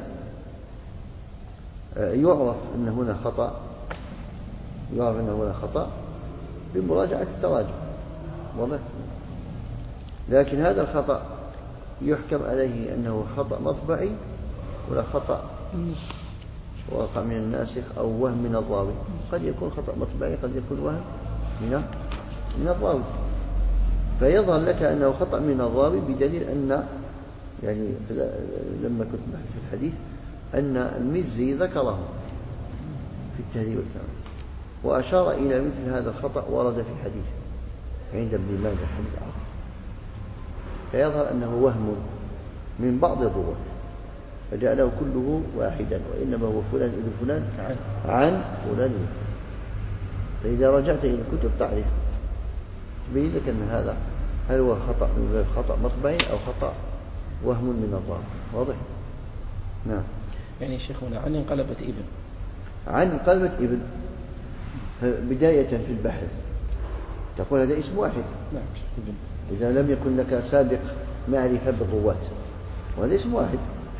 يعرف أن هنا خطأ، يعرف أن هنا خطأ بمراجعة التراجم. واضح؟ لكن هذا الخطأ يحكم عليه أنه خطأ مطبعي ولا خطأ وقع من الناسخ أو وهم من الراوي. قد يكون خطأ مطبعي، قد يكون وهم من من الراوي. فيظهر لك أنه خطأ من الراوي بدليل أن يعني لما كنت بحث في الحديث أن المزي ذكره في التهذيب والكمال وأشار إلى مثل هذا الخطأ ورد في حديث عند ابن ماجه حديث آخر، فيظهر أنه وهم من بعض الرواة فجعله كله واحدا، وإنما هو فلان ابن فلان عن فلان. فإذا رجعت إلى الكتب تعرف تبين لك أن هذا هل هو خطأ من خطأ مطبعي أو خطأ وهم من الراوي. واضح؟ نعم. يعني شيخنا عن انقلبت ابن عن انقلبت ابن بداية في البحث تقول هذا اسم واحد. نعم. إذا لم يكن لك سابق معرفة بالرواة، وهذا اسم واحد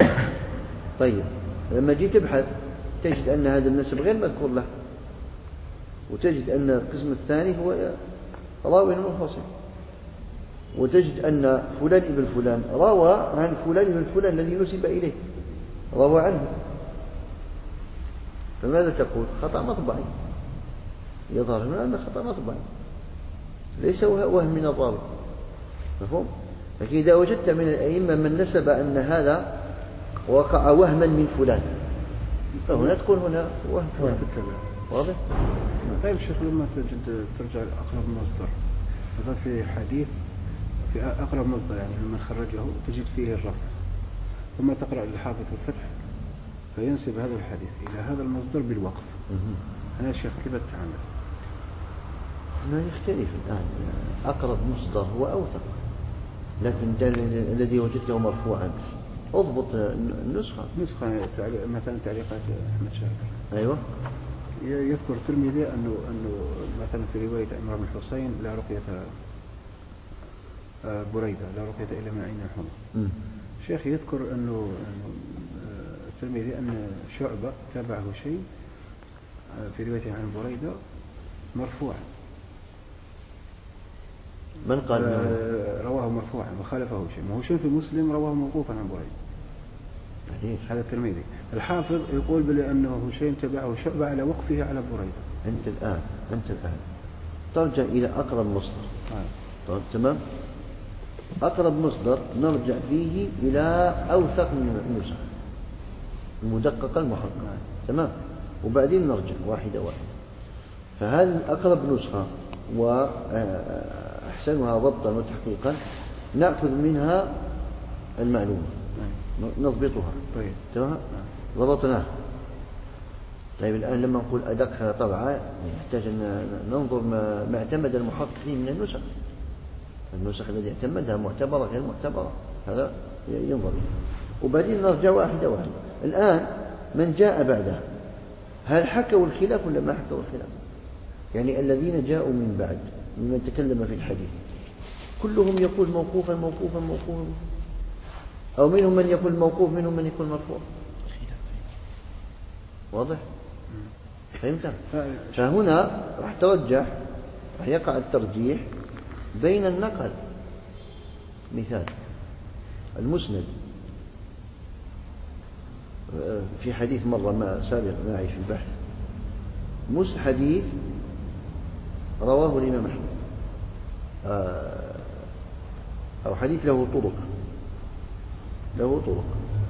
طيب لما جيت تبحث تجد أن هذا النسب غير مذكور له، وتجد أن القسم الثاني هو راوي منفصل، وتجد أن فلان ابن فلان روى عن فلان ابن فلان الذي نسب إليه روى عنه، فماذا تقول؟ خطأ مطبعي، يظهر هنا أن خطأ مطبعي ليس وهم من الراوي، مفهوم؟ لكن إذا وجدت من الأئمة من نسب أن هذا وقع وهما من فلان فهنا تقول هنا وهم فلان. واضح؟ طيب شيخ، لما تجد ترجع لأقرب مصدر، مثلا في حديث في أقرب مصدر يعني لما خرجه تجد فيه الرفع، ثم تقرأ للحافظ الفتح فينسب هذا الحديث إلى هذا المصدر بالوقف، أنا يا شيخ كيف أتعامل؟ ما يختلف الآن، أقرب مصدر هو أوثق، لكن الذي وجدته مرفوعا اضبط النسخة. نسخة مثلا تعليقات أحمد شاكر، أيوة، يذكر الترمذي أنه أنه مثلا في رواية عمرو بن الحسين لا رقية بريدة لا رقية إلا من عين الحمى. شيخ يذكر أنه الترمذي أن شعبة تابعه شيء في روايته عن بريدة مرفوعا. من قال رواه مرفوعا وخالفه شيء؟ ما هو شيء في مسلم رواه موقوفا عن بريدة. هذا الترمذي. الحافظ يقول بأنه هشيم تبعه شعبة على وقفه على بريدة. أنت الآن أنت الآن ترجع إلى أقرب مصدر. طيب تمام. أقرب مصدر نرجع فيه إلى أوثق من النسخ المدققة المحققة. تمام. وبعدين نرجع واحدة واحدة. فهل أقرب نسخة وأحسنها ضبطا وتحقيقا نأخذ منها المعلومة نضبطها. طيب. تمام. ضبطناها. طيب الآن لما نقول أدق طبعا يحتاج أن ننظر ما, ما اعتمد المحقق فيه من النسخ. النسخ الذي اعتمدها معتبرة غير معتبرة هذا ينظر. وبعدين نرجع واحدة واحدة. الآن من جاء بعده هل حكوا الخلاف ولا ما حكوا الخلاف؟ يعني الذين جاءوا من بعد ممن تكلم في الحديث كلهم يقول موقوفا موقوفا موقوفا، أو منهم من يقول موقوف منهم من يقول مرفوع. واضح؟ فهمت؟ فهنا راح ترجح، راح يقع الترجيح بين النقل. مثال المسند في حديث مرة ما سابق معي في البحث، مسند حديث رواه الإمام أحمد أو حديث له طرق له طرق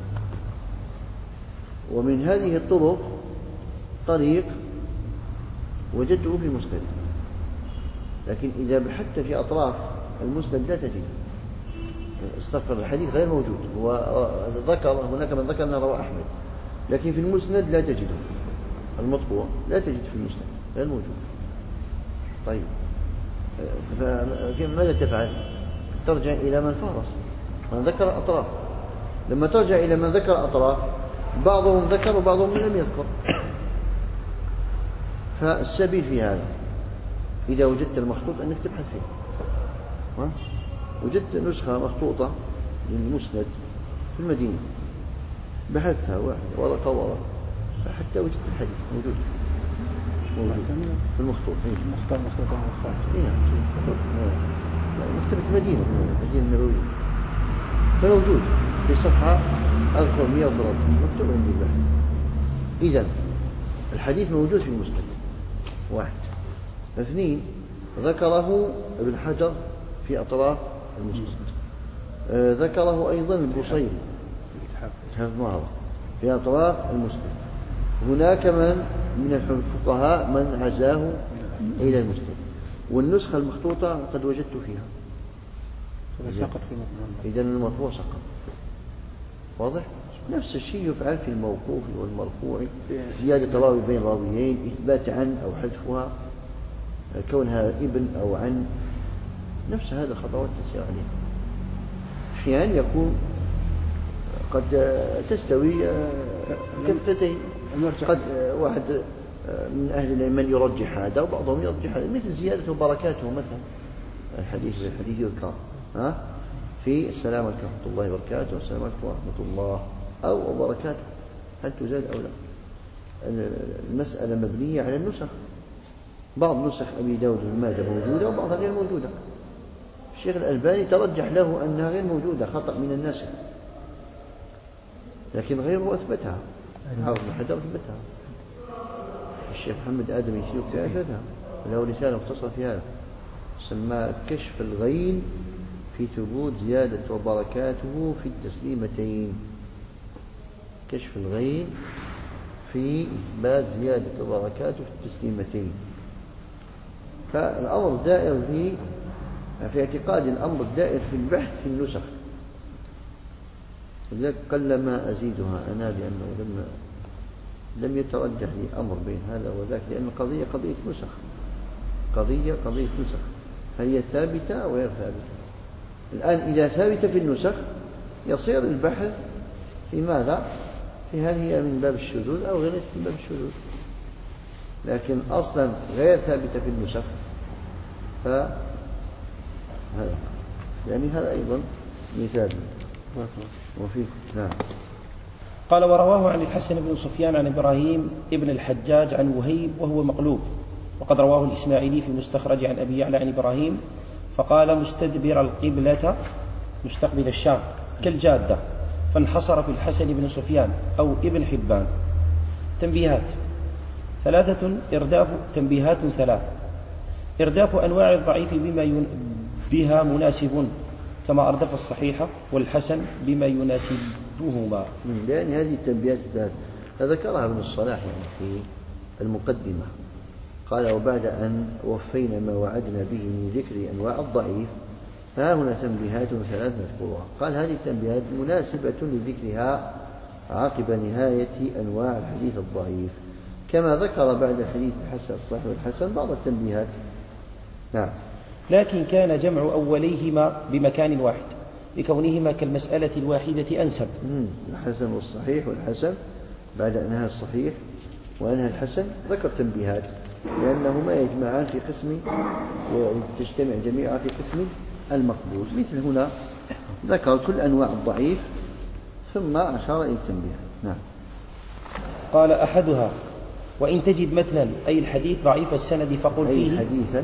ومن هذه الطرق طريق وجدته في مسند، لكن إذا بحثت في أطراف المسند لا تجد. استغفر، الحديث غير موجود. وذكر هناك من ذكر أنه رواه أحمد، لكن في المسند لا تجده. المطبوع لا تجد في المسند، غير موجود. طيب فماذا تفعل؟ ترجع إلى من فارس، من ذكر أطراف. لما ترجع إلى من ذكر أطراف بعضهم ذكر وبعضهم لم يذكر. فالسبيل في هذا إذا وجدت المخطوط أنك تبحث فيه. وجدت نسخة مخطوطة للمسند في المدينة، بحثتها واحد ورقة ورقة حتى وجدت الحديث موجود موجود في المخطوط. مختار مخطوطة إيه مكتبة المدينة المدينة النبوية، فموجود في صفحة أذكر مئة وثلاثين مكتوب عندي البحث. إذن الحديث موجود في المسند. واحد. اثنين، ذكره ابن حجر في أطراف المسند. آه ذكره أيضا البصيري حفظ معه في أطراف المسند. هناك من من الفقهاء من عزاه إلى المسند، والنسخة المخطوطة قد وجدت فيها. إذن المطبوع سقط. واضح؟ نفس الشيء يفعل في الموقوف والمرفوع، زيادة راوي بين راويين، إثبات عن أو حذفها، كونها ابن أو عن، نفس هذا الخطوات تسير عليها. أحيانا يكون قد تستوي كفتين، قد واحد من أهل من يرجح هذا وبعضهم يرجح هذا، مثل زيادة وبركاته مثلا. الحديث الحديث يذكر ها في السلام عليكم ورحمة الله وبركاته، والسلام عليكم ورحمة الله أو وبركاته، هل تزاد أو لا. المسألة مبنية على النسخ، بعض نسخ أبي داود بن ماجه موجودة وبعضها غير موجودة. الشيخ الألباني ترجح له أنها غير موجودة، خطأ من الناسخ، لكن غيره أثبتها، حافظ بن حجر أثبتها، الشيخ محمد آدم يسير أثبتها، له رسالة مختصرة في هذا سماه كشف الغين في ثبوت زيادة وبركاته في التسليمتين. كشف الغين في إثبات زيادة وبركاته في التسليمتين. فالأمر دائر في في اعتقاد الأمر الدائر في البحث في النسخ، لذلك قلما أزيدها أنا لأنه لم لم يترجح لي أمر بين هذا وذاك، لأن القضية قضية نسخ، قضية قضية نسخ، هل ثابتة أو غير ثابتة. الآن إذا ثابتة في النسخ يصير البحث في ماذا؟ في هل هي من باب الشذوذ أو غير من باب الشذوذ، لكن أصلا غير ثابتة في النسخ فهذا يعني هذا أيضا مثال. وفيه نعم. قال ورواه عن الحسن بن سفيان عن إبراهيم ابن الحجاج عن وهيب وهو مقلوب، وقد رواه الإسماعيلي في مستخرج عن أبي يعلى عن إبراهيم فقال مستدبر القبلة مستقبل الشام كالجادة، فانحصر في الحسن بن سفيان أو ابن حبان. تنبيهات ثلاثة إرداف تنبيهات ثلاث إرداف أنواع الضعيف بما ين... بها مناسب كما أردف الصحيحة والحسن بما يناسبهما. لأن هذه التنبيهات الثلاث ذكرها ابن الصلاح يعني في المقدمة، قال وبعد أن وفينا ما وعدنا به من ذكر أنواع الضعيف ها هنا تنبيهات ثلاث نذكرها. قال هذه التنبيهات مناسبة لذكرها عقب نهاية أنواع الحديث الضعيف، كما ذكر بعد الحديث الحسن الصحيح والحسن بعض التنبيهات. نعم. لكن كان جمع أوليهما بمكان واحد لكونهما كالمسألة الواحدة أنسب. الحسن والصحيح والحسن بعد أنها الصحيح وأنها الحسن ذكر تنبيهات لأنهما يجمعان في قسم، تجتمع جميعا في قسم المقبول. مثل هنا ذكر كل أنواع الضعيف ثم أشار إلى التنبيه. نعم. قال أحدها وإن تجد متنا أي الحديث ضعيف السند فقل فيه أي حديثا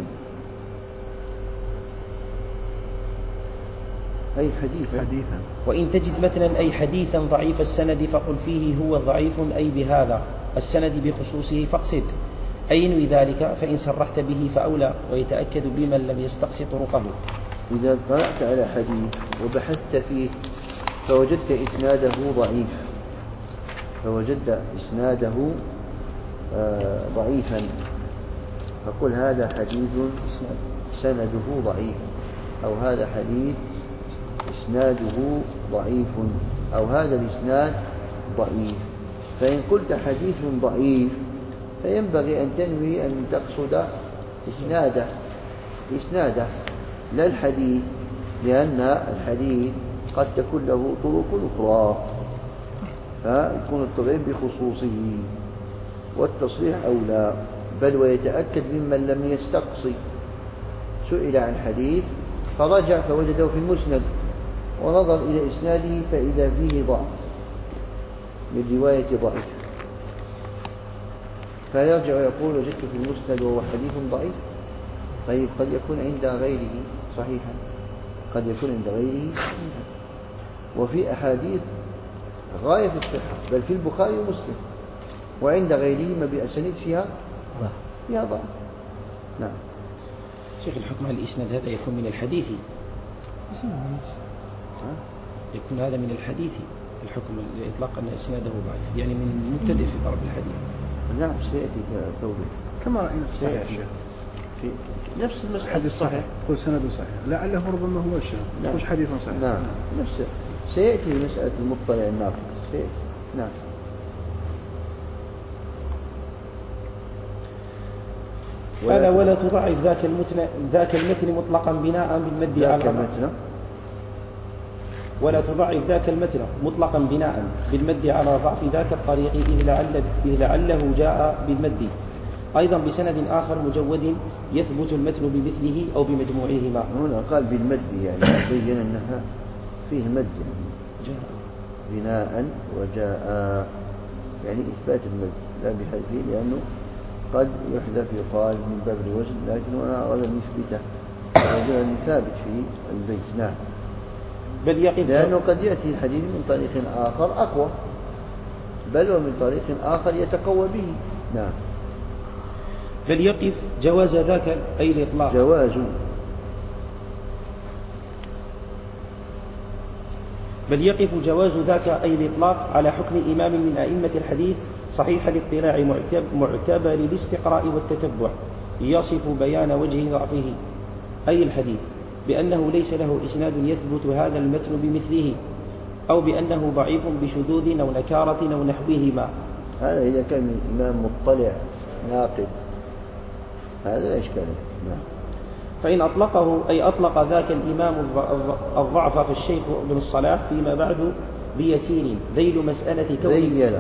أي حديثا حديثا وإن تجد متنا أي حديثا ضعيف السند فقل فيه هو ضعيف أي بهذا السند بخصوصه فاقصد، أي ينوي ذلك، فإن سرحت به فأولى ويتأكد بمن لم يستقص طرقه. إذا طلعت على حديث وبحثت فيه فوجدت إسناده ضعيف فوجدت إسناده آه ضعيفا فقل هذا حديث سنده ضعيف، أو هذا حديث إسناده ضعيف، أو هذا الإسناد ضعيف. فإن قلت حديث ضعيف فينبغي أن تنوي أن تقصد إسناده إسناده لا الحديث، لأن الحديث قد تكون له طرق أخرى فيكون التضعيف بخصوصه، والتصريح أولى. بل ويتأكد ممن لم يستقصي، سئل عن حديث فرجع فوجده في المسند ونظر إلى إسناده فإذا فيه ضعف من رواية ضعيف، فيرجع ويقول وجدت في المسند وهو حديث ضعيف. طيب قد يكون عند غيره صحيحا، قد يكون عند غيره صحيحا، وفي أحاديث غاية في الصحة بل في البخاري ومسلم وعند غيرهما بأسانيد فيها فيها ضعف. نعم. شيخ الحكم على الإسناد هذا يكون من الحديث، يكون هذا من الحديث الحكم الإطلاق أن إسناده ضعيف، يعني من مبتدئ في طلب الحديث. نعم سيأتي توضيح كما رأينا في الصحيح في نفس المسألة الصحيح تقول سنده صحيح لعله ربما هو الشيء مش حديث صحيح. نعم نفس سيأتي مسألة المطلع الناقد سيأتي. نعم. قال ولا تضعف ذاك المتن ذاك المتن مطلقا بناء بالمد على المتن ولا تضعف ذاك المتن مطلقا بناء بالمد على ضعف ذاك الطريق إذ لعل إذ لعله جاء بالمد أيضا بسند آخر مجود يثبت المتن بمثله أو بمجموعهما. هنا قال بالمد يعني بين أنها فيه مد يعني. جاء بناء وجاء يعني إثبات المد لا بحذفه، لأنه قد يحذف يقال من باب الوزن، لكن أنا أراد أن يثبته رجلا ثابت في البيت. نعم. بل يقف لأنه قد يأتي الحديث من طريق آخر أقوى، بل ومن طريق آخر يتقوى به. نعم. بل يقف جواز ذاك أي الإطلاق جواز بل يقف جواز ذاك أي الإطلاق على حكم إمام من أئمة الحديث صحيح الاطلاع معتبر الاستقراء والتتبع يصف بيان وجه ضعفه أي الحديث بأنه ليس له إسناد يثبت هذا المتن بمثله، أو بأنه ضعيف بشذوذ أو نكارة أو نحوهما. هذا إذا كان الإمام مطلع ناقد هذا لا إشكال. نعم. فإن أطلقه أي أطلق ذاك الإمام الضعف في الشيخ ابن الصلاح فيما بعد بيسير ذيل مسألة كون ذيل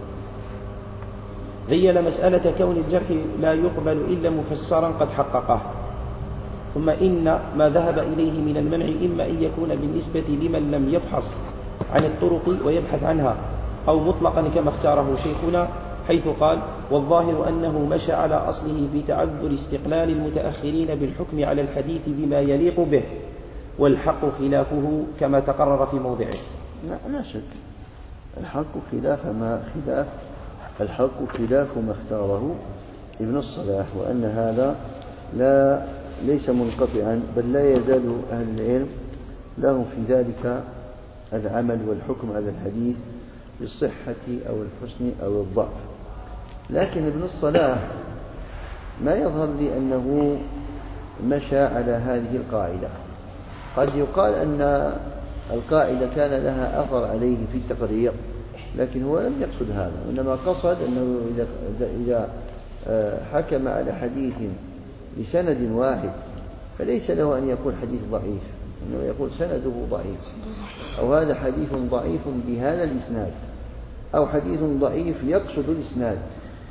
ذيل مسألة كون الجرح لا يقبل إلا مفسرا قد حققه. ثم إن ما ذهب إليه من المنع إما أن يكون بالنسبة لمن لم يفحص عن الطرق ويبحث عنها، أو مطلقا كما اختاره شيخنا حيث قال: والظاهر أنه مشى على أصله في تعذر استقلال المتأخرين بالحكم على الحديث بما يليق به، والحق خلافه كما تقرر في موضعه. لا شك الحق خلاف ما خلاف الحق خلاف ما اختاره ابن الصلاح، وأن هذا لا ليس منقطعا، بل لا يزال أهل العلم لهم في ذلك العمل والحكم على الحديث بالصحة أو الحسن أو الضعف. لكن ابن الصلاح ما يظهر لي أنه مشى على هذه القاعدة. قد يقال أن القاعدة كان لها أثر عليه في التقرير، لكن هو لم يقصد هذا، وإنما قصد أنه إذا حكم على حديث بسند واحد فليس له أن يكون حديث ضعيف، إنه يقول سنده ضعيف، أو هذا حديث ضعيف بهذا الإسناد، أو حديث ضعيف يقصد الإسناد.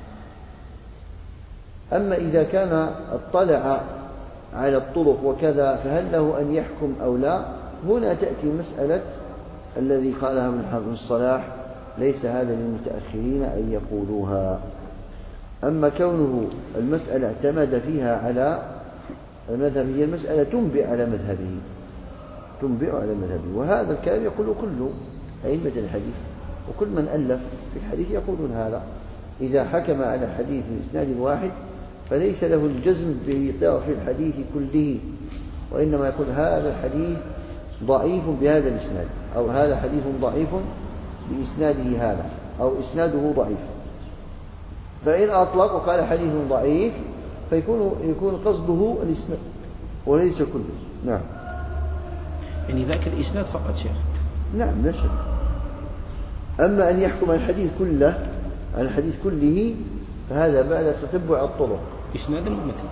أما إذا كان اطلع على الطرق وكذا فهل له أن يحكم أو لا؟ هنا تأتي مسألة الذي قالها ابن الصلاح: ليس هذا للمتأخرين أن يقولوها. أما كونه المسألة اعتمد فيها على المذهب، هي المسألة تنبئ على مذهبه تنبئ على مذهبه وهذا الكلام يقول كل أئمة الحديث، وكل من ألف في الحديث يقولون هذا. إذا حكم على حديث بإسناد واحد فليس له الجزم بطرف الحديث كله، وإنما يقول هذا الحديث ضعيف بهذا الإسناد، أو هذا حديث ضعيف بإسناده هذا، أو إسناده ضعيف. فإن أطلق وقال حديث ضعيف فيكون يكون قصده الإسناد وليس كله. نعم. يعني ذاك الإسناد فقط شيخ. نعم لا شك. أما أن يحكم الحديث كله عن الحديث كله فهذا بعد تتبع الطرق. إسناد ومتن.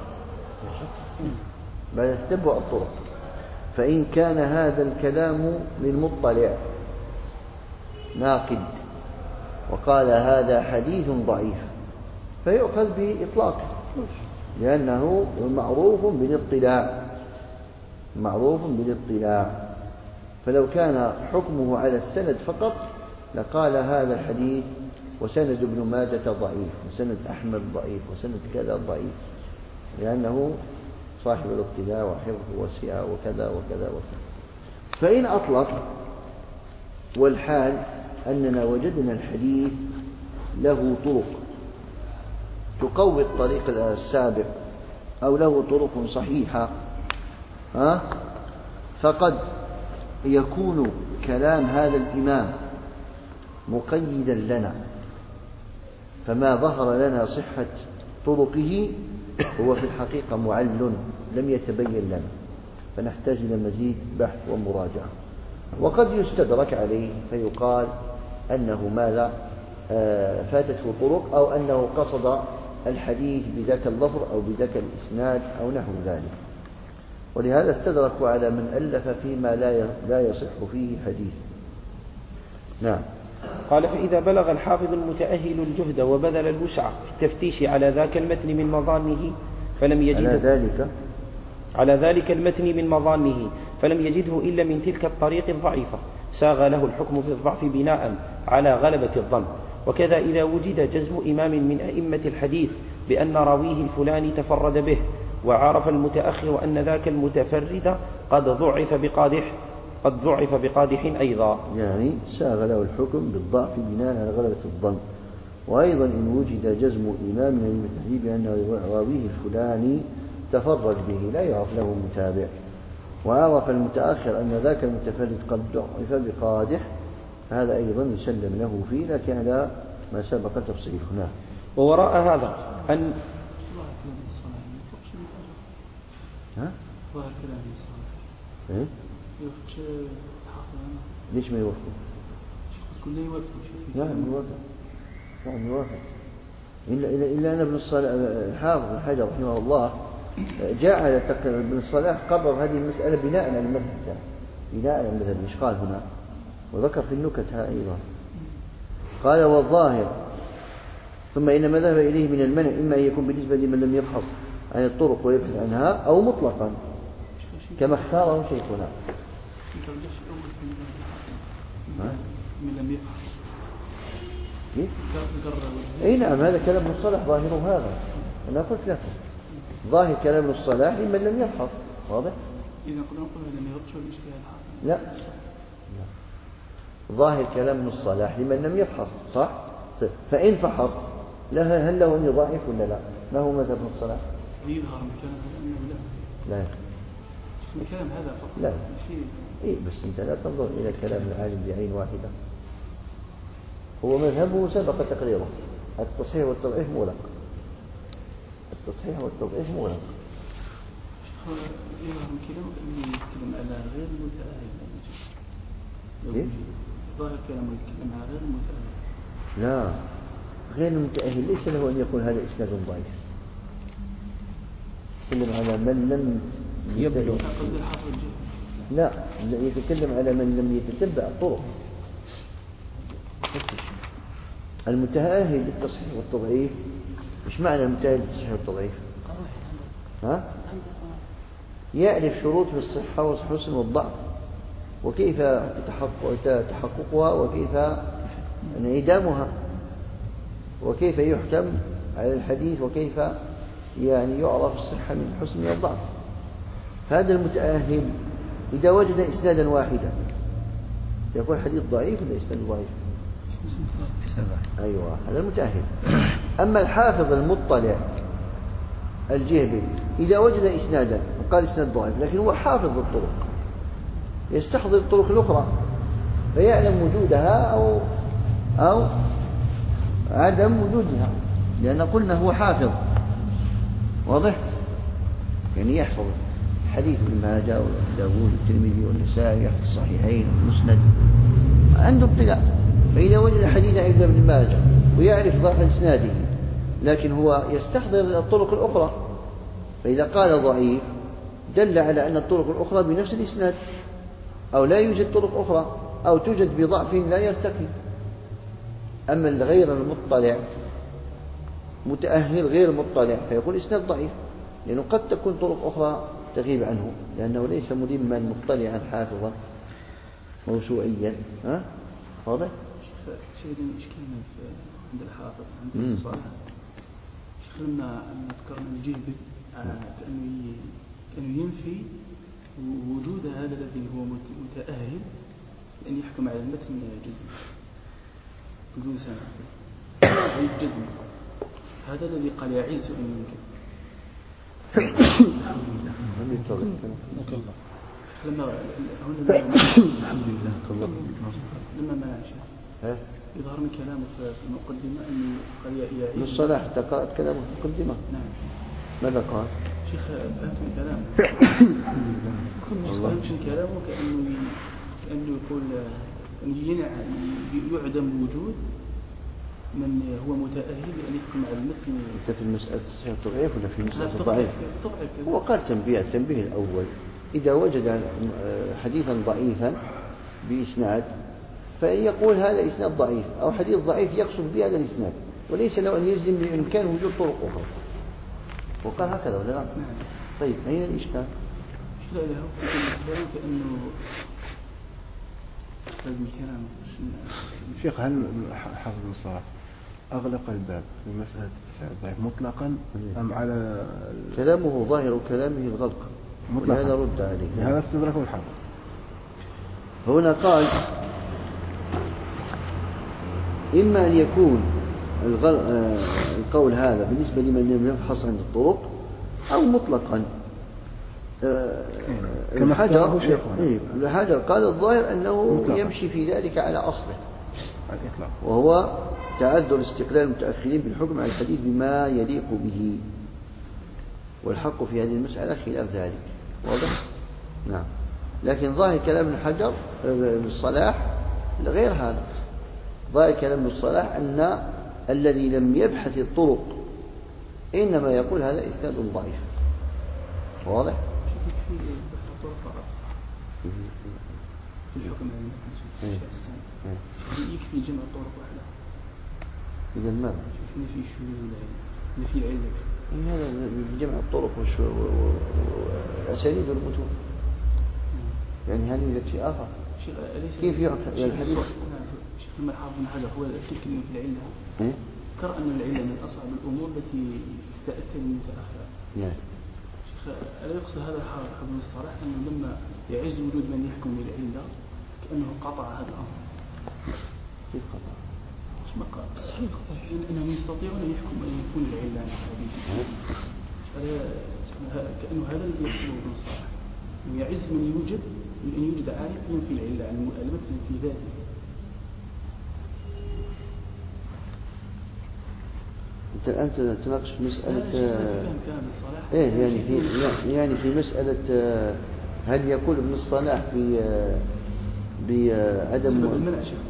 بعد تتبع الطرق. فإن كان هذا الكلام للمطلع ناقد وقال هذا حديث ضعيف فيؤخذ بإطلاقه، لأنه معروف بالاطلاع معروف بالاطلاع. فلو كان حكمه على السند فقط لقال هذا الحديث وسند ابن ماجة ضعيف، وسند أحمد ضعيف، وسند كذا ضعيف، لأنه صاحب الاطلاع وحفظه وسعة وكذا وكذا وكذا. فإن أطلق والحال أننا وجدنا الحديث له طرق تقوي الطريق السابق أو له طرق صحيحة، ها فقد يكون كلام هذا الإمام مقيدا لنا، فما ظهر لنا صحة طرقه هو في الحقيقة معلل لم يتبين لنا، فنحتاج إلى مزيد بحث ومراجعة. وقد يستدرك عليه فيقال أنه ماذا فاتته طرق، أو أنه قصد الحديث بذاك اللفظ أو بذاك الإسناد أو نحو ذلك. ولهذا استدركوا على من ألف فيما لا يصح فيه حديث. نعم. قال: فإذا بلغ الحافظ المتأهل الجهد وبذل الوسع في التفتيش على ذاك المتن من مظانه فلم يجده على ذلك على ذلك المتن من مظانه فلم يجده إلا من تلك الطريق الضعيفة، ساغ له الحكم في الضعف بناء على غلبة الظن، وكذا إذا وجد جزم إمام من أئمة الحديث بأن راويه الفلاني تفرد به، وعرف المتأخر أن ذاك المتفرد قد ضعف بقادح قد ضعف بقادح أيضا، يعني ساغ له الحكم بالضعف بناء على غلبة الظن. وأيضا إن وجد جزم إمام من أئمة الحديث بأن راويه الفلاني تفرد به لا يعرف له متابع، وعرف المتأخر أن ذاك المتفرد قد ضعف بقادح، فهذا أيضا يسلم له فيه، لكن على ما سبق تفصيله. ووراء هذا أن ها؟ ظاهر كلام الصالح إيه؟ يوافقش حافظ أنا ليش ما يوافق؟ كله يوافق. نعم يوافق، نعم يوافق، إلا, إلا, إلا أن ابن الصلاح حافظ بن حجر رحمه الله جاء ابن الصلاح قرر هذه المسألة بناء على المذهب، بناء على المذهب، مش قال هنا، وذكر في النكتها أيضا قال والظاهر ثم إن ما ذهب إليه من المنع إما أن يكون بالنسبة لمن لم يبحث عن الطرق ويبحث عنها، أو مطلقا كما اختاره شيخنا. من لم يبحث كيف؟ أي نعم، هذا كلام ابن الصلاح ظاهره هذا، أنا قلت لكم ظاهر كلام ابن الصلاح لمن لم يبحث، واضح؟ إذا قلنا نقول لم يرجع الاجتهاد الحاكم. لا. لا ظاهر كلام ابن الصلاح لمن لم يبحث، صح؟ فإن فحص لها هل له أن يضاعف ولا لا؟ ما هو مذهب ابن الصلاح؟ يظهر من كلام هذا أنه لا. لا من كلام هذا فقط. لا إيه، بس أنت لا تنظر إلى كلام العالم بعين واحدة، هو مذهبه سبق تقريره، التصحيح والتضعيف مولق، التصحيح والتضعيف مولق. يظهر من كلامه أنه يتكلم على غير المتأهل. إيه؟ ظاهر كلامه يتكلم على غير المتأهل. لا، غير المتأهل ليس له أن يكون هذا إسناد ضعيف، يتكلم على من لم يبلغ. لا، يتكلم على من لم يتتبع الطرق. المتأهل للتصحيح والتضعيف، مش معنى المتأهل للتصحيح والتضعيف؟ ها؟ يعرف شروط الصحة والحسن والضعف، وكيف تحققها، وكيف انعدامها، وكيف يحكم على الحديث، وكيف يعني يعرف الصحة من الحسن والضعف. هذا المتأهل إذا وجد إسنادا واحدا يكون حديث ضعيف ولا إسناد ضعيف؟ أيوة، هذا المتأهل. أما الحافظ المطلع الجهبي إذا وجد إسنادا وقال إسناد ضعيف، لكن هو حافظ الطرق، يستحضر الطرق الأخرى فيعلم وجودها أو أو عدم وجودها، لأن قلنا هو حافظ، واضح؟ يعني يحفظ حديث ابن ماجه وداوود والترمذي والنسائي، يحفظ الصحيحين والمسند، عنده اطلاع. فإذا وجد حديث عند ابن ماجه ويعرف ضعف إسناده، لكن هو يستحضر الطرق الأخرى، فإذا قال ضعيف دل على أن الطرق الأخرى بنفس الإسناد، أو لا يوجد طرق أخرى، أو توجد بضعف لا يرتقي. أما الغير المطلع متأهل غير مطلع فيقول إسناد ضعيف، لأنه قد تكون طرق أخرى تغيب عنه، لأنه ليس ملما مطلعا حافظا موسوعيا. ها؟ واضح؟ شيء إشكالنا عند الحافظ عند الصلاة، شيخ لما ذكرنا الجهبي كأنه كأنه ينفي وجود هذا الذي هو متأهل أن يحكم على المتن جزم بدون سنة جزم، هذا الذي قال يعز أن ينكر. لما هنا لما منع شيء يظهر من كلامه في المقدمة أنه قال يعز. للصلاح قرأت كلامه في المقدمة. نعم. ماذا قال؟ شيخ فهمت من كلامه. فهمت من كلامه كأنه كأنه يقول أن يعدم وجود من هو متأهل أن يحكم على المتن. أنت في المسألة الصحيح الضعيف ولا في المسألة الضعيف؟ هو قال تنبيه التنبيه الأول، إذا وجد حديثا ضعيفا بإسناد فيقول هذا إسناد ضعيف، أو حديث ضعيف يقصد بهذا الإسناد، وليس له أن يجزم بإمكان وجود طرق أخرى. وقال هكذا ولا لا؟ طيب أين الإشكال؟ لا له كأنه لازم كلام. شيخ هل حافظ المصطلح أغلق الباب في مسألة الضعيف مطلقا أم على كلامه ظاهر كلامه الغلق مطلقا؟ هذا رد عليه، هذا استدركه الحافظ. هنا قال إما أن يكون القول هذا بالنسبة لمن لم يفحص عند الطرق أو مطلقا. الحجر الحجر قال الظاهر أنه مطلقاً. يمشي في ذلك على أصله وهو تعذر استقلال المتأخرين بالحكم على الحديث بما يليق به، والحق في هذه المسألة خلاف ذلك. واضح؟ نعم. لكن ظاهر كلام الحجر بالصلاح غير هذا. ظاهر كلام الصلاح أن الذي لم يبحث الطرق إنما يقول هذا إسناد ضعيف. واضح؟ في الحكم يكفي جمع الطرق وحده. إذا ماذا؟ نفي الشذوذ والعلة، نفي العلة. هذا جمع الطرق وأسانيد المتون. يعني هل يوجد شيء آخر؟ كيف يعقل الحديث؟ شيخ لما الحافظ بن حجر هو الكلمة في العلة ذكر أن العلة من أصعب الأمور التي تأتي من متأخرة. نعم. شيخ ألا يقصد هذا الحافظ بن الصلاح أنه لما يعز وجود من يحكم بالعلة كأنه قطع هذا الأمر. كيف قطع؟ ما قال صحيح إنهم يستطيعون أن يحكموا أن يكون العلة عن الحديث. كأنه هذا الذي يحسبه ابن الصلاح أنه يعز من يوجد من أن يوجد عالم ينفي العلة عن المؤلمة في ذاته. أنت الآن تناقش في مسألة إيه يعني في يعني في مسألة هل يقول ابن الصلاح ب بعدم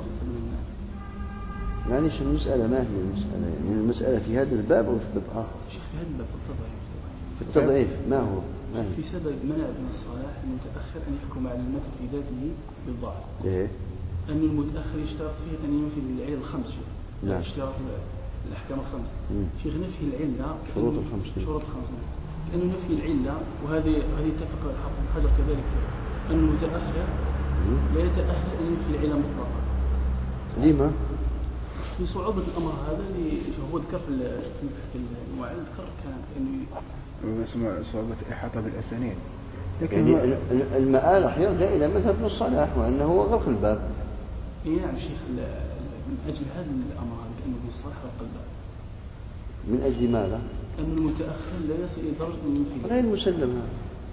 يعني شو المسألة؟ ما هي المسألة؟ يعني المسألة في هذا الباب أو في باب آخر؟ شيخ في هذا الباب في التضعيف. ما هو؟ ما هي؟ في سبب منع ابن الصلاح المتأخر أن يحكم على المتن في ذاته بالضعف. إيه؟ أن المتأخر يشترط فيه أن ينفي العلل الخمس. نعم. اشتراط الأحكام الخمس. شيخ نفي العلة شروط الخمس. شروط الخمس. كأنه نفي العلة وهذه هذه اتفق الحافظ بن حجر كذلك أن المتأخر لا يتأهل أن ينفي العلة مطلقا. لما؟ في صعوبة الأمر هذا اللي هو ذكر في المواعيد ذكر كان إنه اسمه صعوبة الإحاطة بالأسانيد. يعني المآل أحيانا جاء إلى مذهب ابن الصلاح وأنه هو غلق الباب. إيه نعم شيخ من أجل هذا الأمر هذا كأنه ابن الصلاح غلق الباب. من أجل ماذا؟ أن المتأخر لا يصل إلى درجة من ينفي. غير مسلم هذا.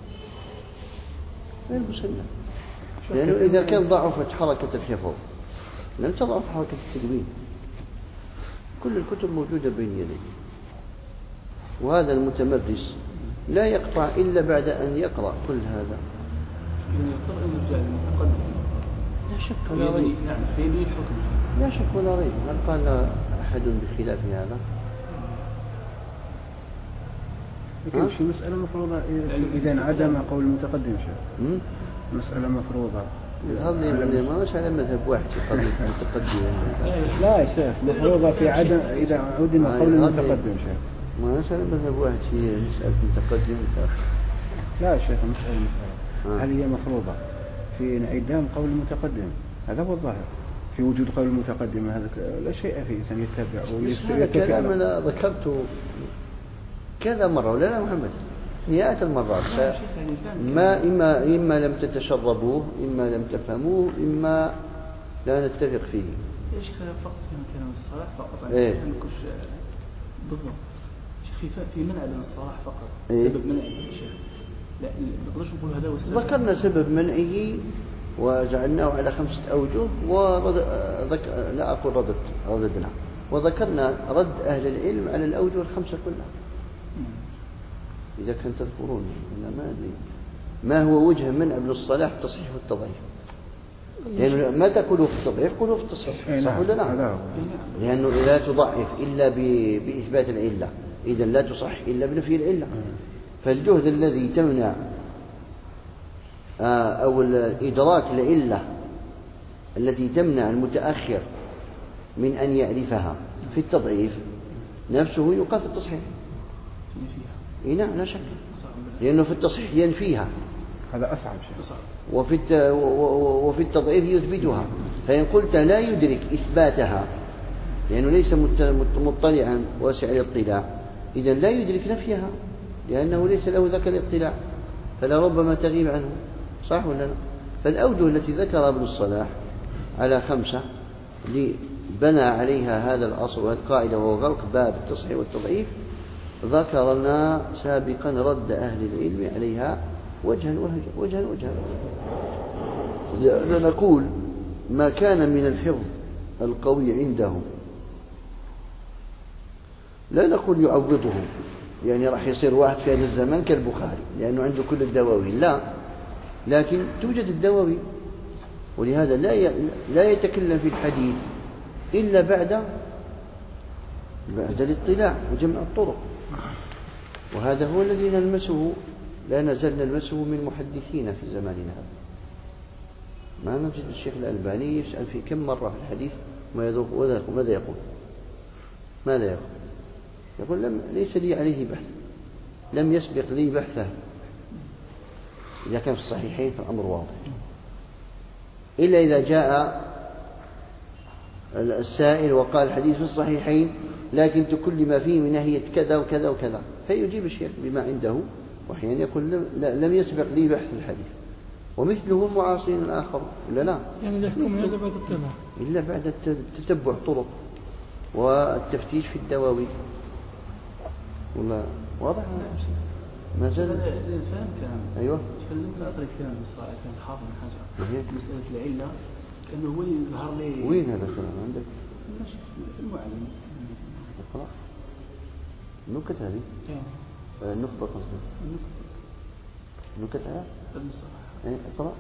غير مسلم. لأنه إذا كان ضعفت حركة الحفظ لم تضعف حركة التدوين. كل الكتب موجودة بين يديه، وهذا المتمرس لا يقطع إلا بعد أن يقرأ كل هذا. لا شك ولا ريب. لا شك ولا ريب. هل قال أحد بخلاف هذا؟ لكن في مسألة مفروضة إذا انعدم قول المتقدم شيء. مسألة مفروضة. هذه ما مش على مذهب واحد في قضية المتقدم. لا يا شيخ مفروضة في عدم إذا عدم قول المتقدم شيخ. ما مش على مذهب واحد في مسألة متقدم ومتأخر. لا يا شيخ مسألة مسألة هل هي مفروضة في انعدام قول المتقدم؟ هذا هو الظاهر. في وجود قول المتقدم هذا لا شيء فيه إنسان يتبع ويستفيد. هذا كلام أنا ذكرته كذا مرة ولا لا محمد؟ مئات المرات. ما إما إما لم تتشربوه إما لم تفهموه إما لا نتفق فيه. يا شيخ فقط في كلام الصلاح فقط. إيه. بالضبط. شيخ في منع من الصلاح فقط. إيه؟ سبب منعه شيخ. لا نقدرش نقول هذا هو السبب. ذكرنا سبب منعه وجعلناه على خمسة أوجه ورد ذك... لا أقول ردت رددنا وذكرنا رد أهل العلم على الأوجه الخمسة كلها. إذا كنت تذكرون أنا ما أدري ما هو وجه منع ابن الصلاح التصحيح والتضعيف. يعني ما تقولوا في التضعيف قولوا في التصحيح صح ولا لا؟ لأنه لا تضعف إلا بإثبات العلة إذا لا تصح إلا بنفي العلة. فالجهد الذي تمنع أو الإدراك العلة التي تمنع المتأخر من أن يعرفها في التضعيف نفسه يقال في التصحيح. إيه نعم لا شك لأنه في التصحيح ينفيها هذا أصعب شيء. وفي وفي التضعيف يثبتها، فإن قلت لا يدرك إثباتها لأنه ليس مطلعا واسع الاطلاع، إذن لا يدرك نفيها لأنه ليس له ذاك الاطلاع، فلربما تغيب عنه. صح ولا لا؟ فالأوجه التي ذكر ابن الصلاح على خمسة بنى عليها هذا الأصل والقاعدة، وهو غلق باب التصحيح والتضعيف، ذكرنا سابقا رد أهل العلم عليها وجها وجها وجها. لنقول ما كان من الحفظ القوي عندهم لا نقول يعوضهم، يعني راح يصير واحد في هذا الزمان كالبخاري لأنه عنده كل الدواوين، لا، لكن توجد الدواوين، ولهذا لا لا يتكلم في الحديث إلا بعد بعد الاطلاع وجمع الطرق، وهذا هو الذي نلمسه، لا نزال نلمسه من محدثين في زماننا هذا. ما نجد الشيخ الألباني يسأل في كم مرة في الحديث ما يذوق ماذا يقول ماذا يقول يقول لم ليس لي عليه بحث، لم يسبق لي بحثه. إذا كان في الصحيحين فالأمر واضح، إلا إذا جاء السائل وقال الحديث في الصحيحين لكن كل ما فيه من ناحية كذا وكذا وكذا، فيجيب الشيخ بما عنده، وأحيانا يقول لم يسبق لي بحث الحديث. ومثله المعاصرين الآخر ولا لا؟ يعني لا يحكم إلا بعد التتبع إلا بعد التتبع طرق والتفتيش في الدواوين. ولا واضح؟ ما زال فهم كلام. أيوه. تكلمت أقرأ كلام الصراحة كان حافظ حاجة مسألة العلة كأنه هو يظهر لي. وين هذا الكلام عندك؟ المعلم. اقرأ. النكت هذه؟ إيه. النخبة قصدي. النكت هذا؟ المصطلح. إيه اقرأ.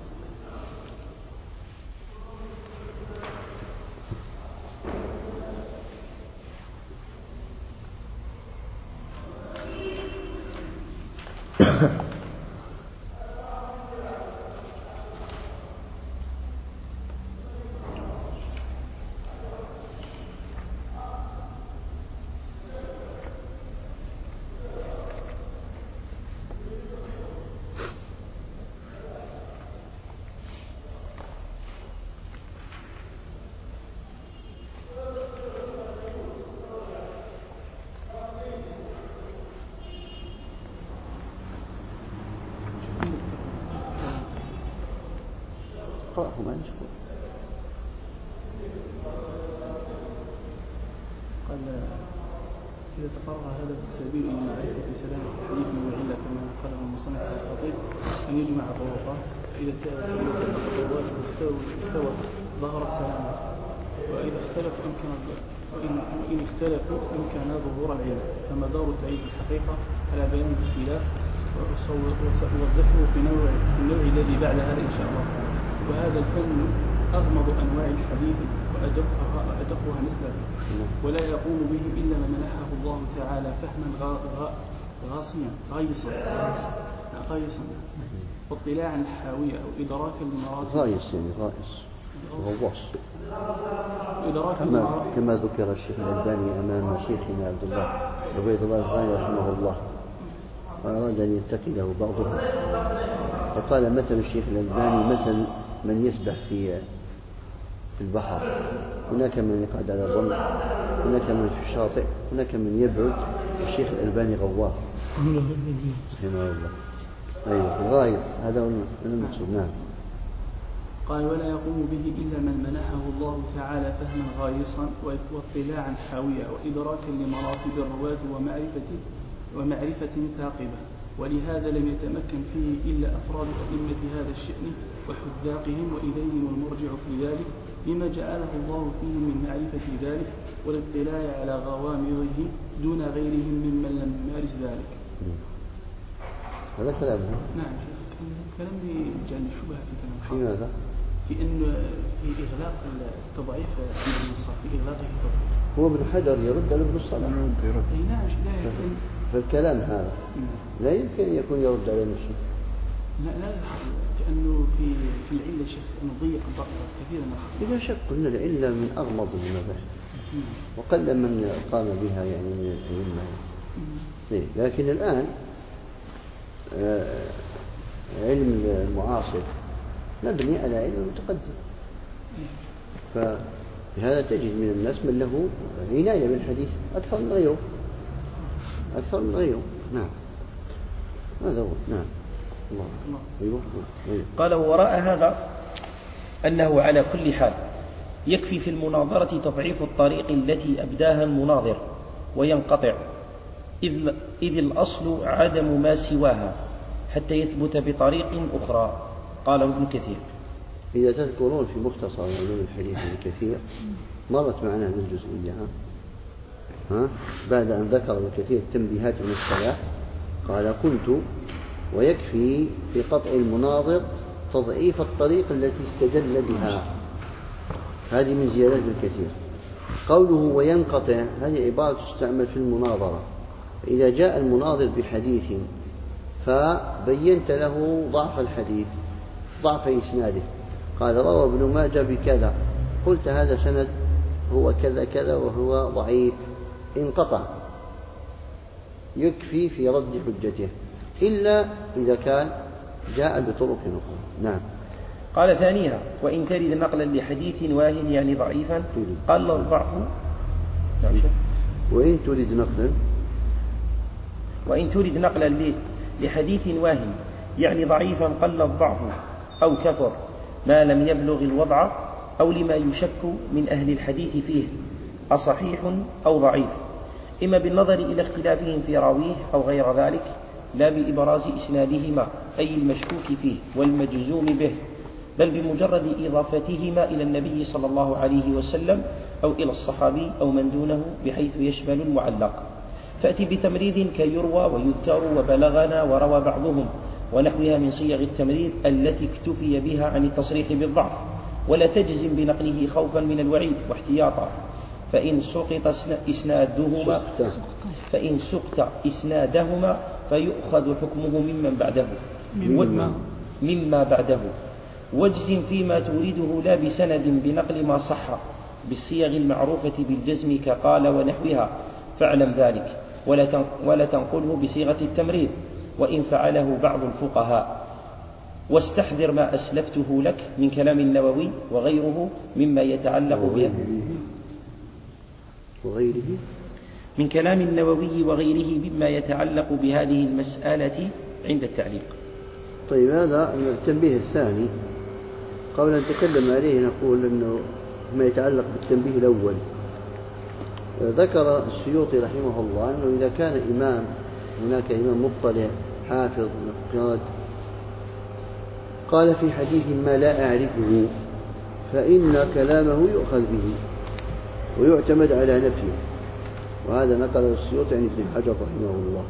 قرأه ما نشكر. قال إذا تقرر هذا السبيل إلى معرفة سلامة الحديث من العلة كما قاله المصنف الخطيب أن يجمع طرقه، فإذا الطرقات استوى ظهر السلامة، وإذا اختلف أمكن وإن, وإن اختلفوا أمكن ظهور العلة، فمدار تعيد الحقيقة على بيان الاختلاف، وسأوضحه في نوع النوع الذي بعد هذا إن شاء الله. وهذا الفن أغمض أنواع الحديث وأدقها, وأدقها نسبة، ولا يقوم به إلا من منحه الله تعالى فهما غاصيا غايصا غايصا واطلاعا حاوية وإدراكا لمراتب غايص يعني غائص غواص إدراكا كما, كما ذكر الشيخ الألباني أمام شيخنا عبد الله عبيد الله الغاني رحمه الله، وأراد أن ينتقله بعضهم، فقال مثل الشيخ الألباني مثل من يسبح في في البحر، هناك من يقعد على الرمل، هناك من في الشاطئ، هناك من يبعد. الشيخ الألباني غواص رحمه الله. أيوة غايص، هذا هو المقصود. نعم. قال ولا يقوم به إلا من منحه الله تعالى فهما غايصا واطلاعا حاوية وإدراكا لمراتب الرواة ومعرفة ومعرفة ثاقبة، ولهذا لم يتمكن فيه إلا أفراد أئمة هذا الشأن وحذاقهم، وإليهم المرجع في ذلك لما جعله الله فيه من معرفة ذلك والاطلاع على غوامضه دون غيرهم ممن لم يمارس ذلك. هذا كلام. نعم كلام بجانب الشبهة في كلام في ماذا؟ في أن في إغلاق التضعيف عند النصارى، في إغلاقه التضعيف. هو ابن حجر يرد على ابن الصلاح. أي نعم لا يمكن. فالكلام هذا لا يمكن أن يكون يرد على نفسه. لا لا كأنه في في العلة شيخ أنه ضيق كثيرا من الخطأ. بلا شك قلنا العلة من أغمض المباحث، وقل من قام بها يعني من الأئمة. لكن الآن علم المعاصر مبني على علم المتقدم. فبهذا تجد من الناس من له عناية بالحديث أكثر من غيره أكثر من غيره. نعم هذا هو. نعم الله. أيوه. أيوه. قال وراء هذا أنه على كل حال يكفي في المناظرة تضعيف الطريق التي أبداها المناظر وينقطع، إذ, إذ الأصل عدم ما سواها حتى يثبت بطريق أخرى. قال ابن كثير. إذا تذكرون في مختصر علوم الحديث ابن كثير مرت معنا هذه الجزئية ها؟ بعد أن ذكر ابن كثير التنبيهات من الصلاة قال قلت ويكفي في قطع المناظر تضعيف الطريق التي استدل بها. هذه من زيادات ابن كثير. قوله وينقطع هذه عبارة تستعمل في المناظرة. إذا جاء المناظر بحديث فبينت له ضعف الحديث ضعف إسناده، قال روى ابن ماجه بكذا، قلت هذا سند هو كذا كذا وهو ضعيف، انقطع، يكفي في رد حجته إلا إذا كان جاء بطرق أخرى. نعم. قال ثانيها وإن ترد نقلا لحديث واهن يعني ضعيفا قال الضعف. نعم. وإن ترد نقلا وإن ترد نقلا لحديث واهن يعني ضعيفا قل الضعف أو كثر ما لم يبلغ الوضع أو لما يشك من أهل الحديث فيه أصحيح أو ضعيف، إما بالنظر إلى اختلافهم في راويه أو غير ذلك، لا بإبراز إسنادهما أي المشكوك فيه والمجزوم به، بل بمجرد إضافتهما إلى النبي صلى الله عليه وسلم أو إلى الصحابي أو من دونه بحيث يشمل المعلق. فأتي بتمريض كيروى ويذكر وبلغنا وروى بعضهم ونحوها من صيغ التمريض التي اكتفي بها عن التصريح بالضعف، ولا تجزم بنقله خوفا من الوعيد واحتياطا، فإن سقط إسنادهما فإن سقط إسنادهما فيؤخذ حكمه ممن بعده مما, مما بعده، واجزم فيما تريده لا بسند بنقل ما صح بالصيغ المعروفة بالجزم كقال ونحوها، فاعلم ذلك ولا تنقله بصيغة التمريض وإن فعله بعض الفقهاء، واستحذر ما أسلفته لك من كلام النووي وغيره مما يتعلق به وغيره من كلام النووي وغيره مما يتعلق بهذه المسألة عند التعليق. طيب هذا التنبيه الثاني قبل أن نتكلم عليه نقول أنه ما يتعلق بالتنبيه الأول. ذكر السيوطي رحمه الله أنه إذا كان إمام هناك إمام مطلع حافظ نقاد قال في حديث ما لا أعرفه فإن كلامه يؤخذ به ويعتمد على نفيه، وهذا نقل السيوطي عن ابن حجر رحمه الله.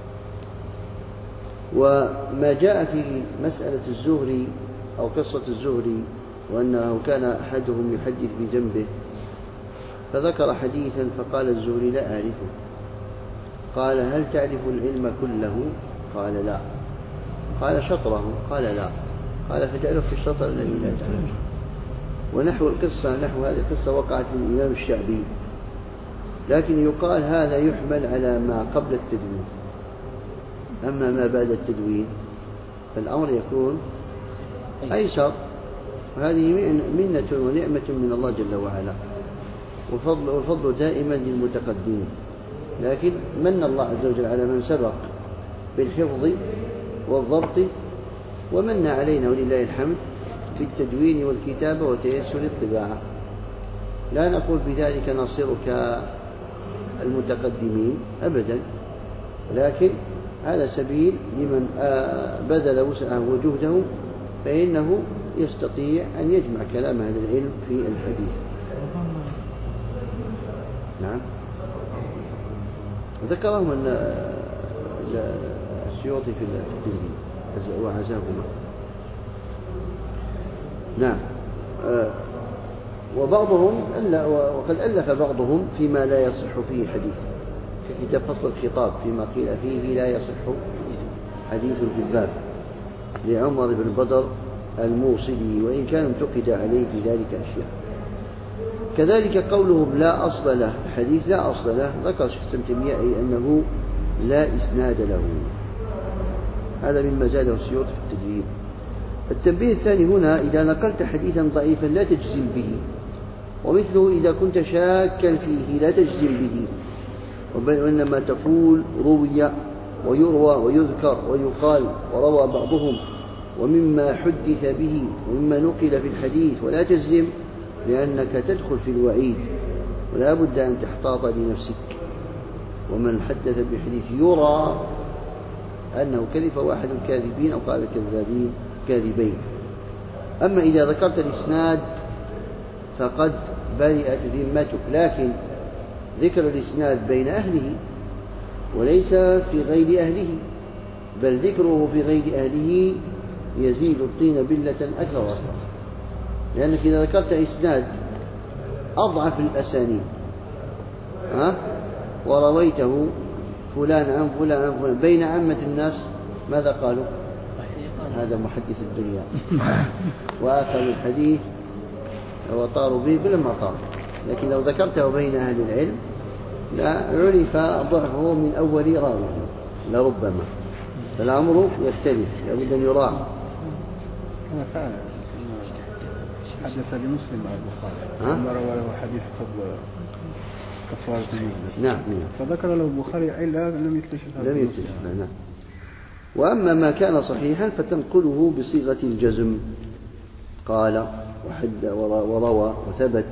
وما جاء في مسألة الزهري أو قصة الزهري وأنه كان أحدهم يحدث بجنبه فذكر حديثا فقال الزهري لا أعرفه، قال هل تعرف العلم كله؟ قال لا. قال شطره؟ قال لا. قال فجعله في الشطر الذي لا تعرف. ونحو القصة نحو هذه القصة وقعت للإمام الشعبي، لكن يقال هذا يحمل على ما قبل التدوين، أما ما بعد التدوين فالأمر يكون أيسر. هذه منة ونعمة من الله جل وعلا، والفضل, والفضل دائما للمتقدمين، لكن من الله عز وجل على من سبق بالحفظ والضبط، ومن علينا ولله الحمد بالتدوين والكتابة وتيسر الطباعة. لا نقول بذلك نصيرك المتقدمين أبدا، لكن هذا سبيل لمن بذل وسعه وجهده فإنه يستطيع أن يجمع كلام هذا العلم في الحديث. نعم. ذكرهم أن السيوطي في التدريب وعزاهما. نعم. وبعضهم وقد ألف بعضهم فيما لا يصح فيه حديث، ككتاب فصل الخطاب فيما قيل فيه لا يصح حديث في الباب لعمر بن بدر الموصلي، وإن كان انتقد عليه في ذلك أشياء. كذلك قولهم لا أصل له، حديث لا أصل له، ذكر شيخ ابن تيمية أنه لا إسناد له، هذا مما زاده السيوطي في التدريب. التنبيه الثاني هنا: إذا نقلت حديثا ضعيفا لا تجزم به، ومثله إذا كنت شاكا فيه لا تجزم به، وإنما تقول روي ويروى ويذكر ويقال وروى بعضهم ومما حدث به ومما نقل في الحديث، ولا تجزم، لأنك تدخل في الوعيد، ولا بد أن تحتاط لنفسك. ومن حدث بحديث يرى أنه كذب واحد الكاذبين أو قال كذابين كاذبين. أما إذا ذكرت الإسناد فقد برئت ذمتك، لكن ذكر الإسناد بين أهله وليس في غير أهله، بل ذكره في غير أهله يزيد الطين بلة أكثر وأكثر، لأنك إذا ذكرت إسناد أضعف الأسانيد ها ورويته فلان عن فلان عن فلان بين عامة الناس، ماذا قالوا؟ هذا محدث الدنيا وآخر الحديث وطاروا به بلا ما طار. لكن لو ذكرته بين أهل العلم لا عرف ضعفه من أول راوي لربما، فالأمر يختلف، لابد أن يراعى. أنا فعلا حدث لمسلم عن البخاري لما روى له حديث قبل كفارة المجلس، نعم، فذكر له البخاري إلا لم يكتشف لم يكتشف نعم. وأما ما كان صحيحا فتنقله بصيغة الجزم، قال وحد وروى وثبت،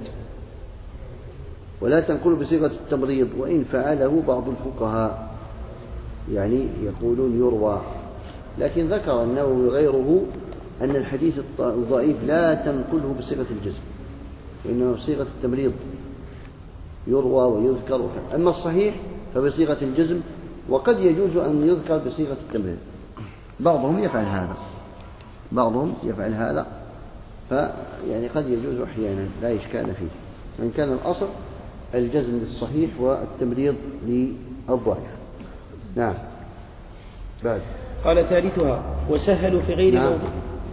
ولا تنقل بصيغة التمريض، وإن فعله بعض الفقهاء يعني يقولون يروى. لكن ذكر النووي وغيره أن الحديث الضعيف لا تنقله بصيغة الجزم، وإنما بصيغة التمريض يروى ويذكر. أما الصحيح فبصيغة الجزم، وقد يجوز أن يذكر بصيغة التمريض. بعضهم يفعل هذا بعضهم يفعل هذا فيعني قد يجوز أحيانا لا إشكال فيه، وإن كان الأصل الجزم للصحيح والتمريض للضعيف. نعم. بعد قال ثالثها: وسهلوا في غير نعم. موضوع.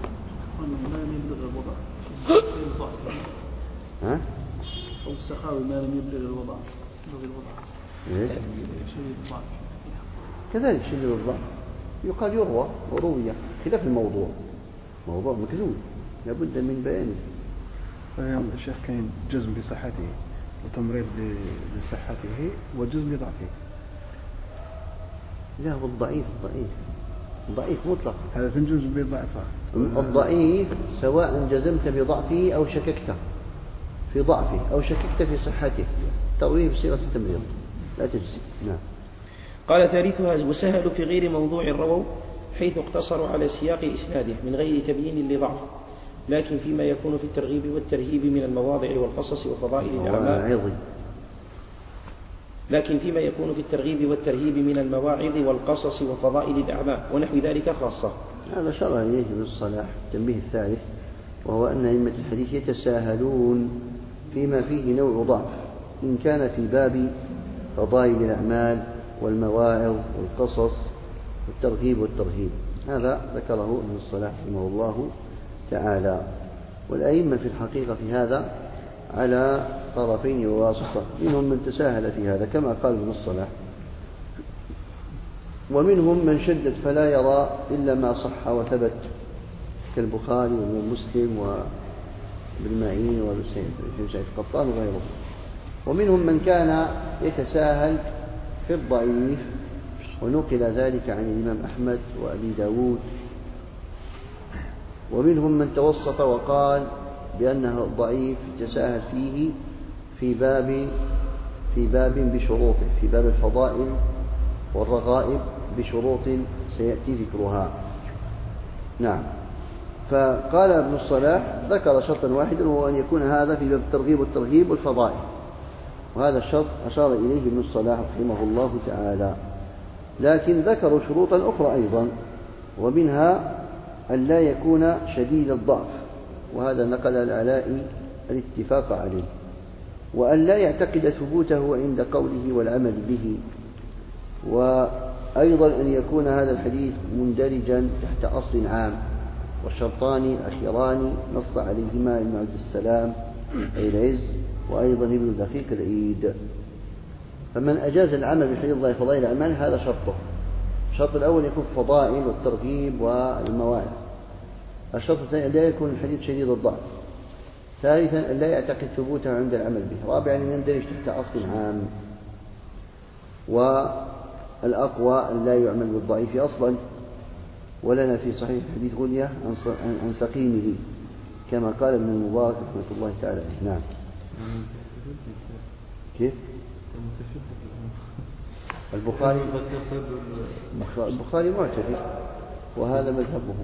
ها؟ أو السخاوي ما لم يبلغ الوضع إيه؟ كذلك شديد الضعف يقال يروى وروية، خلاف الموضوع، موضوع مكذوب لابد من بيانه. فهم الشيخ كان جزم بصحته وتمريض لصحته وجزم لضعفه. لا، هو الضعيف ضعيف ضعيف مطلق، هذا تنجز بضعفه. الضعيف سواء جزمت بضعفه أو شككت في ضعفه أو شككت في صحته ترويه بصيغة التمريض لا تجزي. نعم. قال ثالثها: وسهلوا في غير موضوع الرووا، حيث اقتصروا على سياق إسناده من غير تبيين لضعف، لكن فيما يكون في الترغيب والترهيب من المواضع والقصص وفضائل الأعمال لكن فيما يكون في الترغيب والترهيب من المواعظ والقصص وفضائل الأعمال ونحو ذلك خاصة. هذا شرع إليه ابن الصلاح. التنبيه الثالث وهو أن أئمة الحديث يتساهلون فيما فيه نوع ضعف، إن كان في باب فضائل الأعمال والمواعظ والقصص والترغيب والترهيب. هذا ذكره ابن الصلاح رحمه الله تعالى. والأئمة في الحقيقة في هذا على طرفين وواسطة، منهم من تساهل في هذا كما قال ابن الصلاح، ومنهم من شدد فلا يرى إلا ما صح وثبت كالبخاري ومسلم وابن معين وابن سعيد القطان وغيره، ومنهم من كان يتساهل في الضعيف، ونقل ذلك عن الإمام أحمد وأبي داود، ومنهم من توسط وقال بأنه ضعيف تساهل فيه في باب في باب بشروطه، في باب الفضائل والرغائب بشروط سيأتي ذكرها. نعم. فقال ابن الصلاح ذكر شرطا واحدا وهو أن يكون هذا في باب الترغيب والترهيب والفضائل، وهذا الشرط أشار إليه ابن الصلاح رحمه الله تعالى. لكن ذكروا شروطا أخرى أيضا، ومنها أن لا يكون شديد الضعف، وهذا نقل العلاء الاتفاق عليه، وأن لا يعتقد ثبوته عند قوله والعمل به، وأيضا أن يكون هذا الحديث مندرجا تحت أصل عام. والشرطان الأخيران نص عليهما ابن عبد السلام أي العز وأيضا ابن دقيق العيد. فمن أجاز العمل بحديث الله فضائل الأعمال هذا شرطه. الشرط الأول يكون فضائل والترغيب والمواعظ، الشرط الثاني لا يكون الحديث شديد الضعف. ثالثا لا يعتقد ثبوته عند العمل به. رابعا أن يندرج تحت أصل عام. والأقوى أن لا يعمل بالضعيف أصلا. ولنا في صحيح الحديث غنية عن سقيمه كما قال ابن المبارك رحمة الله تعالى. نعم. كيف؟ البخاري البخاري معتدل وهذا مذهبه.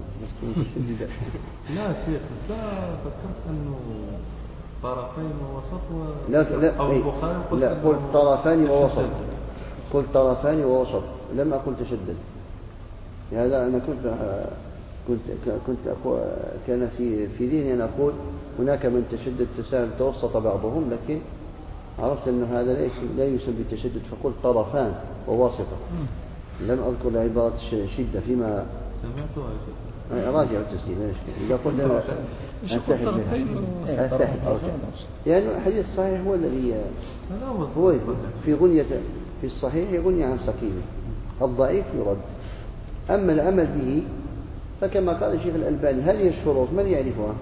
لا شيخ ذكرت أنه طرفين ووسط و... لا لا أو البخاري لا قلت طرفان ووسط. قلت طرفان ووسط لم أقل تشدد. هذا أنا كنت كنت كنت أقول كان في في ذهني أن أقول هناك من تشدد تساهل توسط بعضهم، لكن عرفت أن هذا لا لا يسمى التشدد فقلت طرفان وواسطة. لم أذكر عبارة شدة فيما راجع التسجيل. إذا قلت أنسحب أنسحب لأن الحديث الصحيح هو الذي هو في غنية في الصحيح غنية عن سقيمه. الضعيف يرد. أما العمل به فكما قال الشيخ الألباني هذه الشروط من يعرفها؟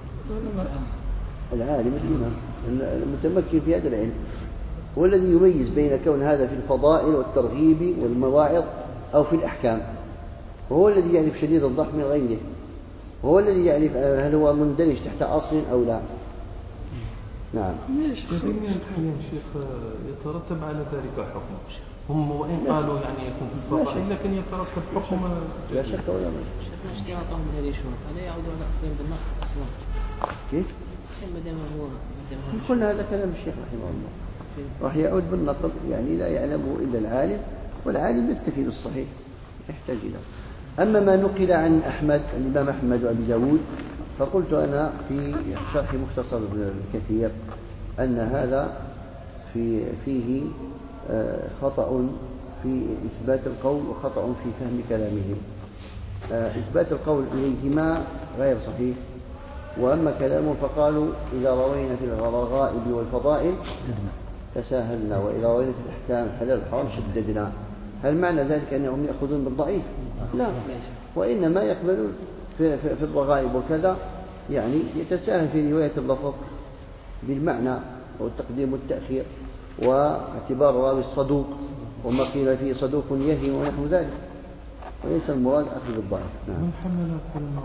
العالم الإمام المتمكن في هذا العلم، والذي يميز بين كون هذا في الفضائل والترغيب والمواعظ أو في الأحكام، وهو الذي يعرف شديد الضعف من غيره، وهو الذي يعرف هل هو مندرج تحت أصل أو لا. نعم. كثير من الأحيان شيخ يترتب على ذلك حكم، هم وإن قالوا يعني يكون في الفضائل لكن يترتب حكم. لا شك ولا ما شيخنا اشتراطهم من هذه الشروط هذا يعود على أصلهم بالنقص أصلا. كيف؟ ما دام هو كل هذا كلام الشيخ رحمه الله راح يعود بالنقض، يعني لا يعلمه إلا العالم، والعالم يكتفي بالصحيح يحتاج إليه. أما ما نقل عن أحمد الإمام أحمد وأبي داود فقلت أنا في شرح مختصر ابن كثير أن هذا في فيه خطأ في إثبات القول وخطأ في فهم كلامهم. إثبات القول إليهما غير صحيح، وأما كلامه فقالوا إذا روينا في الغرائب والفضائل تساهلنا، وإذا روينا في الأحكام الحلال والحرام شددنا. هل معنى ذلك أنهم يأخذون بالضعيف؟ لا، وإنما يقبلون في, في, في الرغائب وكذا، يعني يتساهل في رواية اللفظ بالمعنى والتقديم والتأخير واعتبار راوي الصدوق، وما قيل فيه صدوق يهم ونحو ذلك، وليس المراد أخذ الضعيف. من حمل كلمة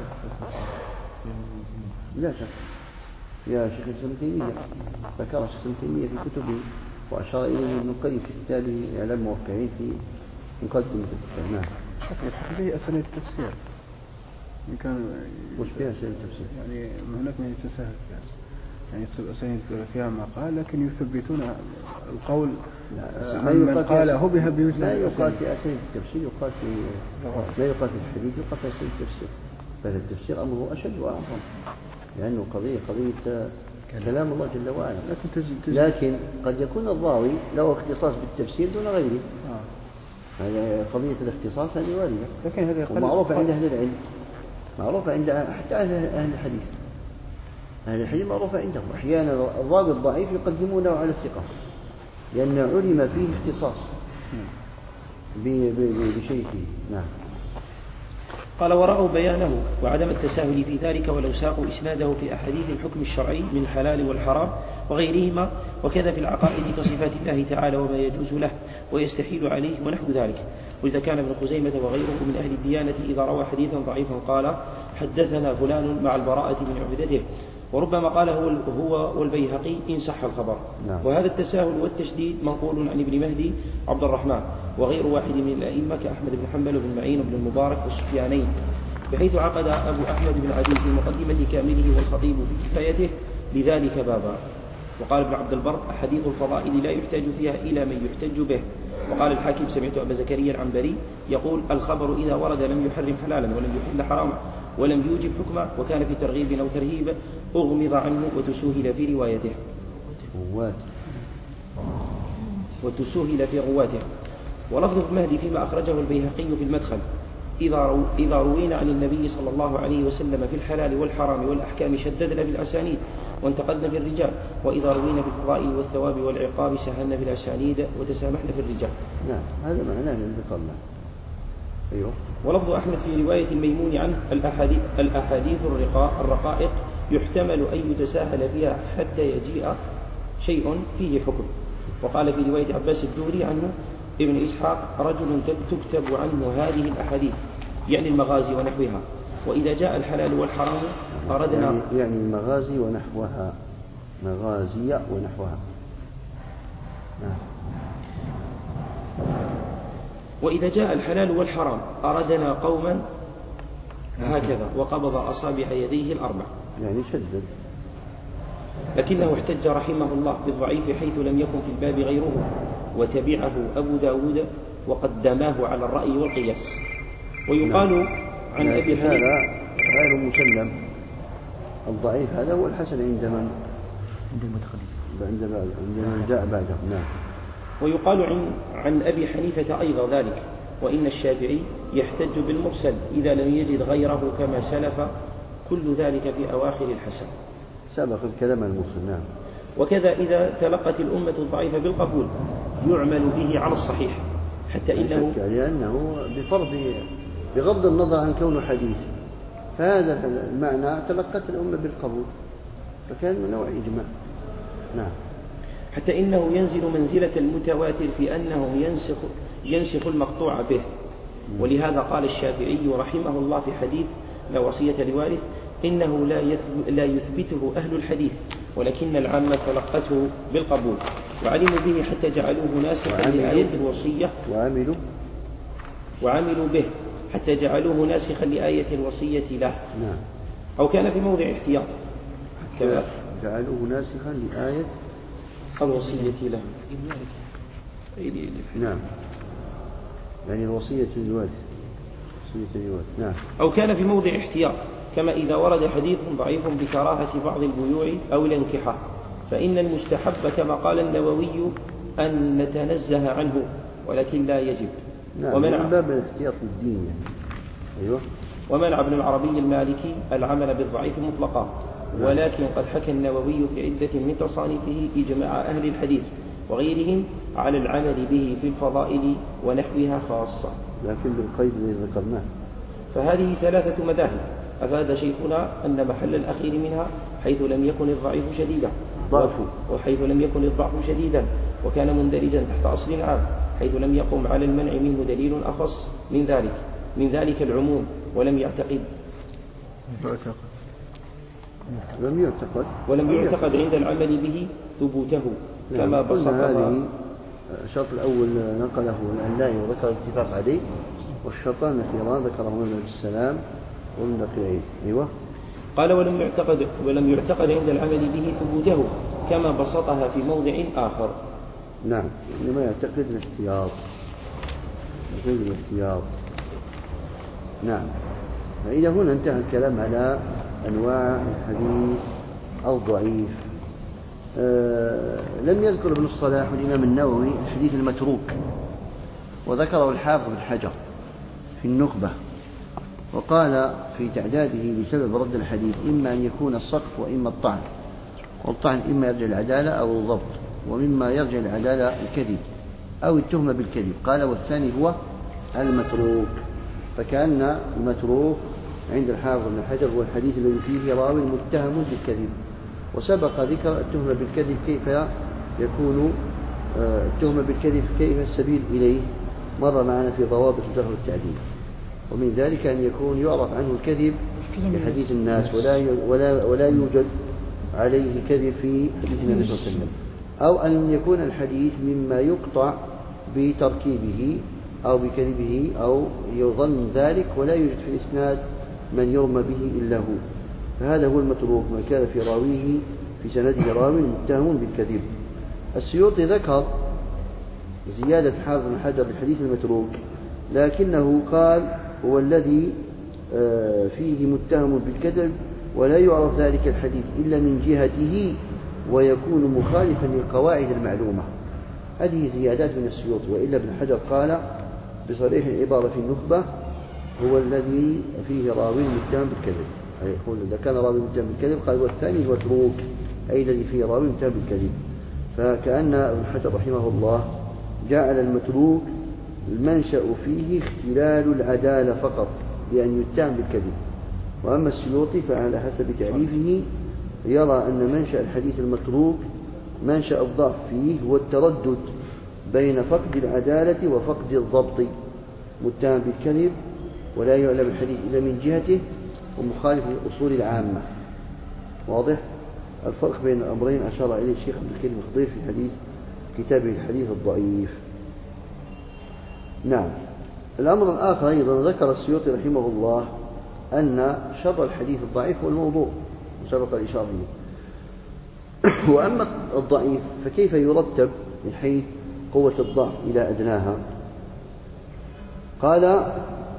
لا شك يا شيخ الإسلام ابن تيمية ذكر شيخ الإسلام ابن تيمية في كتبه وأشار إليه ابن القيم في كتابه إعلام الموقعين في مقدمة الكتاب. نعم. هذه أسانيد التفسير إن كان وش فيها أسانيد التفسير؟ يعني هناك من يتساهل يعني يعني أسانيد فيها ما قال، لكن يثبتون القول من قاله بها بمثل. لا يقال في أسانيد التفسير، يقال في لا يقال في الحديث، يقال في أسانيد التفسير. فالتفسير أمره أشد وأعظم، لأنه قضية قضية كلام الله جل وعلا. لكن قد يكون الراوي له اختصاص بالتفسير دون غيره. هذه قضية الاختصاص هذه واردة، لكن هذا ومعروفة عند أهل العلم، معروفة عند حتى أهل الحديث. أهل الحديث معروفة عندهم. أحيانا الراوي الضعيف يقدمونه على الثقة لأن علم فيه اختصاص بشيخه. نعم. قال ورأوا بيانه وعدم التساهل في ذلك ولو ساقوا إسناده في أحاديث الحكم الشرعي من الحلال والحرام وغيرهما، وكذا في العقائد كصفات الله تعالى وما يجوز له ويستحيل عليه ونحو ذلك. وإذا كان ابن خزيمة وغيره من أهل الديانة إذا روى حديثا ضعيفا قال حدثنا فلان مع البراءة من عبدته، وربما قال هو والبيهقي إن صح الخبر. نعم. وهذا التساهل والتشديد منقول عن ابن مهدي عبد الرحمن وغير واحد من الأئمة كأحمد بن حنبل وابن معين وابن المبارك والسفيانين، بحيث عقد أبو أحمد بن عدي في مقدمة كامله والخطيب في كفايته لذلك بابا. وقال ابن عبد البر أحاديث الفضائل لا يحتاج فيها إلى من يحتج به. وقال الحاكم سمعت أبا زكريا العنبري يقول الخبر إذا ورد لم يحرم حلالا ولم يحل حراما ولم يوجب حكما وكان في ترغيب أو ترهيب أغمض عنه وتسهل في روايته وتسهل في رواته. ولفظ المهدي فيما أخرجه البيهقي في المدخل إذا روينا عن النبي صلى الله عليه وسلم في الحلال والحرام والأحكام شددنا بالأسانيد وانتقدنا في الرجال، وإذا روينا في الفضائل والثواب والعقاب سهلنا بالأسانيد وتسامحنا في الرجال. نعم، هذا معناه الذي قلنا. أيوه. ولفظ أحمد في رواية الميمون عنه الأحاديث, الأحاديث الرقاء الرقائق يحتمل أن يتساهل فيها حتى يجيء شيء فيه حكم. وقال في رواية عباس الدوري عنه ابن إسحاق رجل تكتب عنه هذه الأحاديث يعني المغازي ونحوها، وإذا جاء الحلال والحرام أردنا يعني, يعني المغازي ونحوها، مغازي ونحوها. نعم. وإذا جاء الحلال والحرام أردنا قوما هكذا وقبض أصابع يديه الأربع، يعني شدد. لكنه احتج رحمه الله بالضعيف حيث لم يكن في الباب غيره، وتبعه أبو داود وقدماه على الرأي والقياس. ويقال نعم. عن أبي هذا غير مسلم. الضعيف هذا هو الحسن عند من؟ عند المتخلف، عند من جاء بعده. نعم. ويقال عن, عن أبي حنيفة أيضا ذلك، وإن الشافعي يحتج بالمرسل إذا لم يجد غيره كما سلف، كل ذلك في أواخر الحسن. سبق الكلام المرسل. نعم. وكذا إذا تلقت الأمة الضعيف بالقبول يعمل به على الصحيح، حتى إنه لأنه بفرض بغض النظر عن كونه حديث، فهذا المعنى تلقت الأمة بالقبول، فكان من نوع إجماع. نعم. حتى إنه ينزل منزلة المتواتر في أنه ينسخ, ينسخ المقطوع به. ولهذا قال الشافعي رحمه الله في حديث لا وصية لوارث إنه لا, لا يثبته أهل الحديث، ولكن العامة تلقته بالقبول وعلموا به حتى جعلوه ناسخا لآية الوصية وعملوا وعملوا به حتى جعلوه ناسخا لآية الوصية له. نعم. أو كان في موضع احتياط جعلوه ناسخا لآية الوصية له. نعم. يعني الوصية للوارث. وصية للوارث. نعم. أو كان في موضع احتياط، كما إذا ورد حديث ضعيف بكراهة بعض البيوع أو الانكحة، فإن المستحب كما قال النووي أن نتنزه عنه، ولكن لا يجب. نعم. ومنع باب الاحتياط للدين يعني. أيوه. ومنع ابن العربي المالكي العمل بالضعيف مطلقا، ولكن قد حكى النووي في عدة من تصانيفه إجماع أهل الحديث وغيرهم على العمل به في الفضائل ونحوها خاصة، لكن بالقيد الذي ذكرناه. فهذه ثلاثة مذاهب. أفاد شيخنا أن محل الأخير منها حيث لم يكن الضعيف شديدا ضعف وحيث لم يكن الضعف شديدا، وكان مندرجا تحت أصل عام حيث لم يقم على المنع منه دليل أخص من ذلك من ذلك العموم، ولم يعتقد لم يعتقد ولم يعتقد عند العمل به ثبوته كما بسط هذه. الشرط الأول نقله الأنلائي وذكر الاتفاق عليه، والشرطان الأخيران ذكره ابن السلام وابن دقيق. أيوه. قال ولم يعتقد ولم يعتقد عند العمل به ثبوته كما بسطها في موضع آخر. نعم. إنما يعتقد الاحتياط يعتقد الاحتياط. نعم. فإذا هنا انتهى الكلام على أنواع الحديث الضعيف. آه لم يذكر ابن الصلاح والإمام النووي الحديث المتروك، وذكره الحافظ بن حجر في النخبة، وقال في تعداده بسبب رد الحديث إما أن يكون السقط وإما الطعن، والطعن إما يرجع العدالة أو الضبط، ومما يرجع العدالة الكذب أو التهمة بالكذب. قال والثاني هو المتروك، فكأن المتروك عند الحافظ بن حجر هو الحديث الذي فيه راوي متهم بالكذب. وسبق ذكر التهمة بالكذب كيف يكون التهمة بالكذب كيف السبيل إليه، مر معنا في ضوابط الجرح والتعديل. ومن ذلك أن يكون يعرف عنه الكذب في حديث الناس ولا ولا ولا يوجد عليه كذب في حديث النبي صلى الله عليه وسلم، أو أن يكون الحديث مما يقطع بتركيبه أو بكذبه أو يظن ذلك ولا يوجد في الإسناد من يرمى به إلا هو، فهذا هو المتروك، ما كان في راويه في سنده راوي متهم بالكذب. السيوطي ذكر زيادة حافظ بن حجر للحديث المتروك، لكنه قال هو الذي فيه متهم بالكذب ولا يعرف ذلك الحديث إلا من جهته ويكون مخالفا للقواعد المعلومة. هذه زيادات من السيوطي، وإلا ابن حجر قال بصريح العبارة في النخبة هو الذي فيه راوي متهم بالكذب، أي يقول إذا كان راوي متهم بالكذب قال والثاني متروك أي الذي فيه راوي متهم بالكذب. فكأن ابن حجر رحمه الله جعل المتروك المنشأ فيه اختلال العدالة فقط بأن يتهم بالكذب. وأما السيوطي فعلى حسب تعريفه يرى أن منشأ الحديث المتروك منشأ الضعف فيه هو التردد بين فقد العدالة وفقد الضبط، متهم بالكذب ولا يعلم الحديث إلا من جهته ومخالف للأصول العامة. واضح؟ الفرق بين الأمرين أشار إليه الشيخ عبد الكريم الخضير في حديث كتابه الحديث الضعيف. نعم. الأمر الآخر أيضا ذكر السيوطي رحمه الله أن شر الحديث الضعيف هو الموضوع، وسبق الإشارة إليه. وأما الضعيف فكيف يرتب من حيث قوة الضعف إلى أدناها؟ قال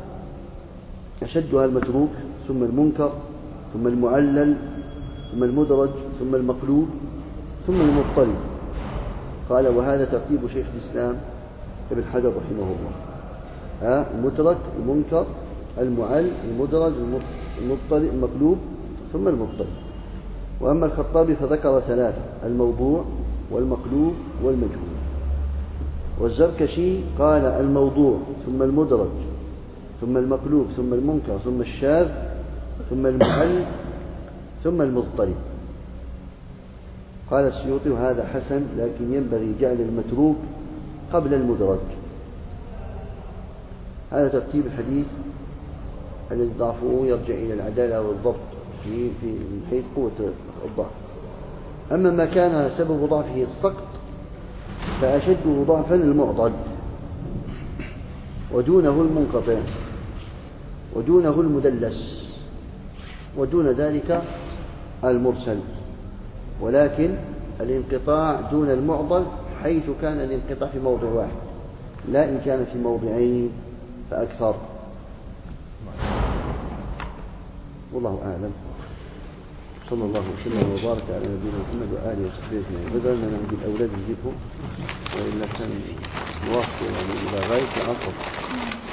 أشدها المتروك، ثم المنكر، ثم المعلل، ثم المدرج، ثم المقلوب، ثم المضطرب. قال وهذا ترتيب شيخ الإسلام ابن حجر رحمه الله. آه المدرك، المنكر، المعل، المدرج، المضطرب، المقلوب، ثم المضطرب. وأما الخطابي فذكر ثلاثة: الموضوع والمقلوب والمجهول. والزركشي قال الموضوع ثم المدرج ثم المقلوب ثم المنكر ثم الشاذ ثم المعل ثم المضطرب. قال السيوطي وهذا حسن، لكن ينبغي جعل المتروك قبل المدرج. هذا ترتيب الحديث الذي ضعفه يرجع إلى العدالة والضبط في في حيث قوة الضعف. أما ما كان سبب ضعفه السقط فأشده ضعفا المعضل، ودونه المنقطع، ودونه المدلس، ودون ذلك المرسل. ولكن الانقطاع دون المعضل حيث كان الانقطاع في موضع واحد، لا إن كان في موضعين فأكثر. والله أعلم. صلى الله وسلم وبارك على نبينا محمد وآله وصحبه أجمعين. بدل ما نعود الأولاد نجيبهم، وإلا كان نوافق إلى غاية العصر.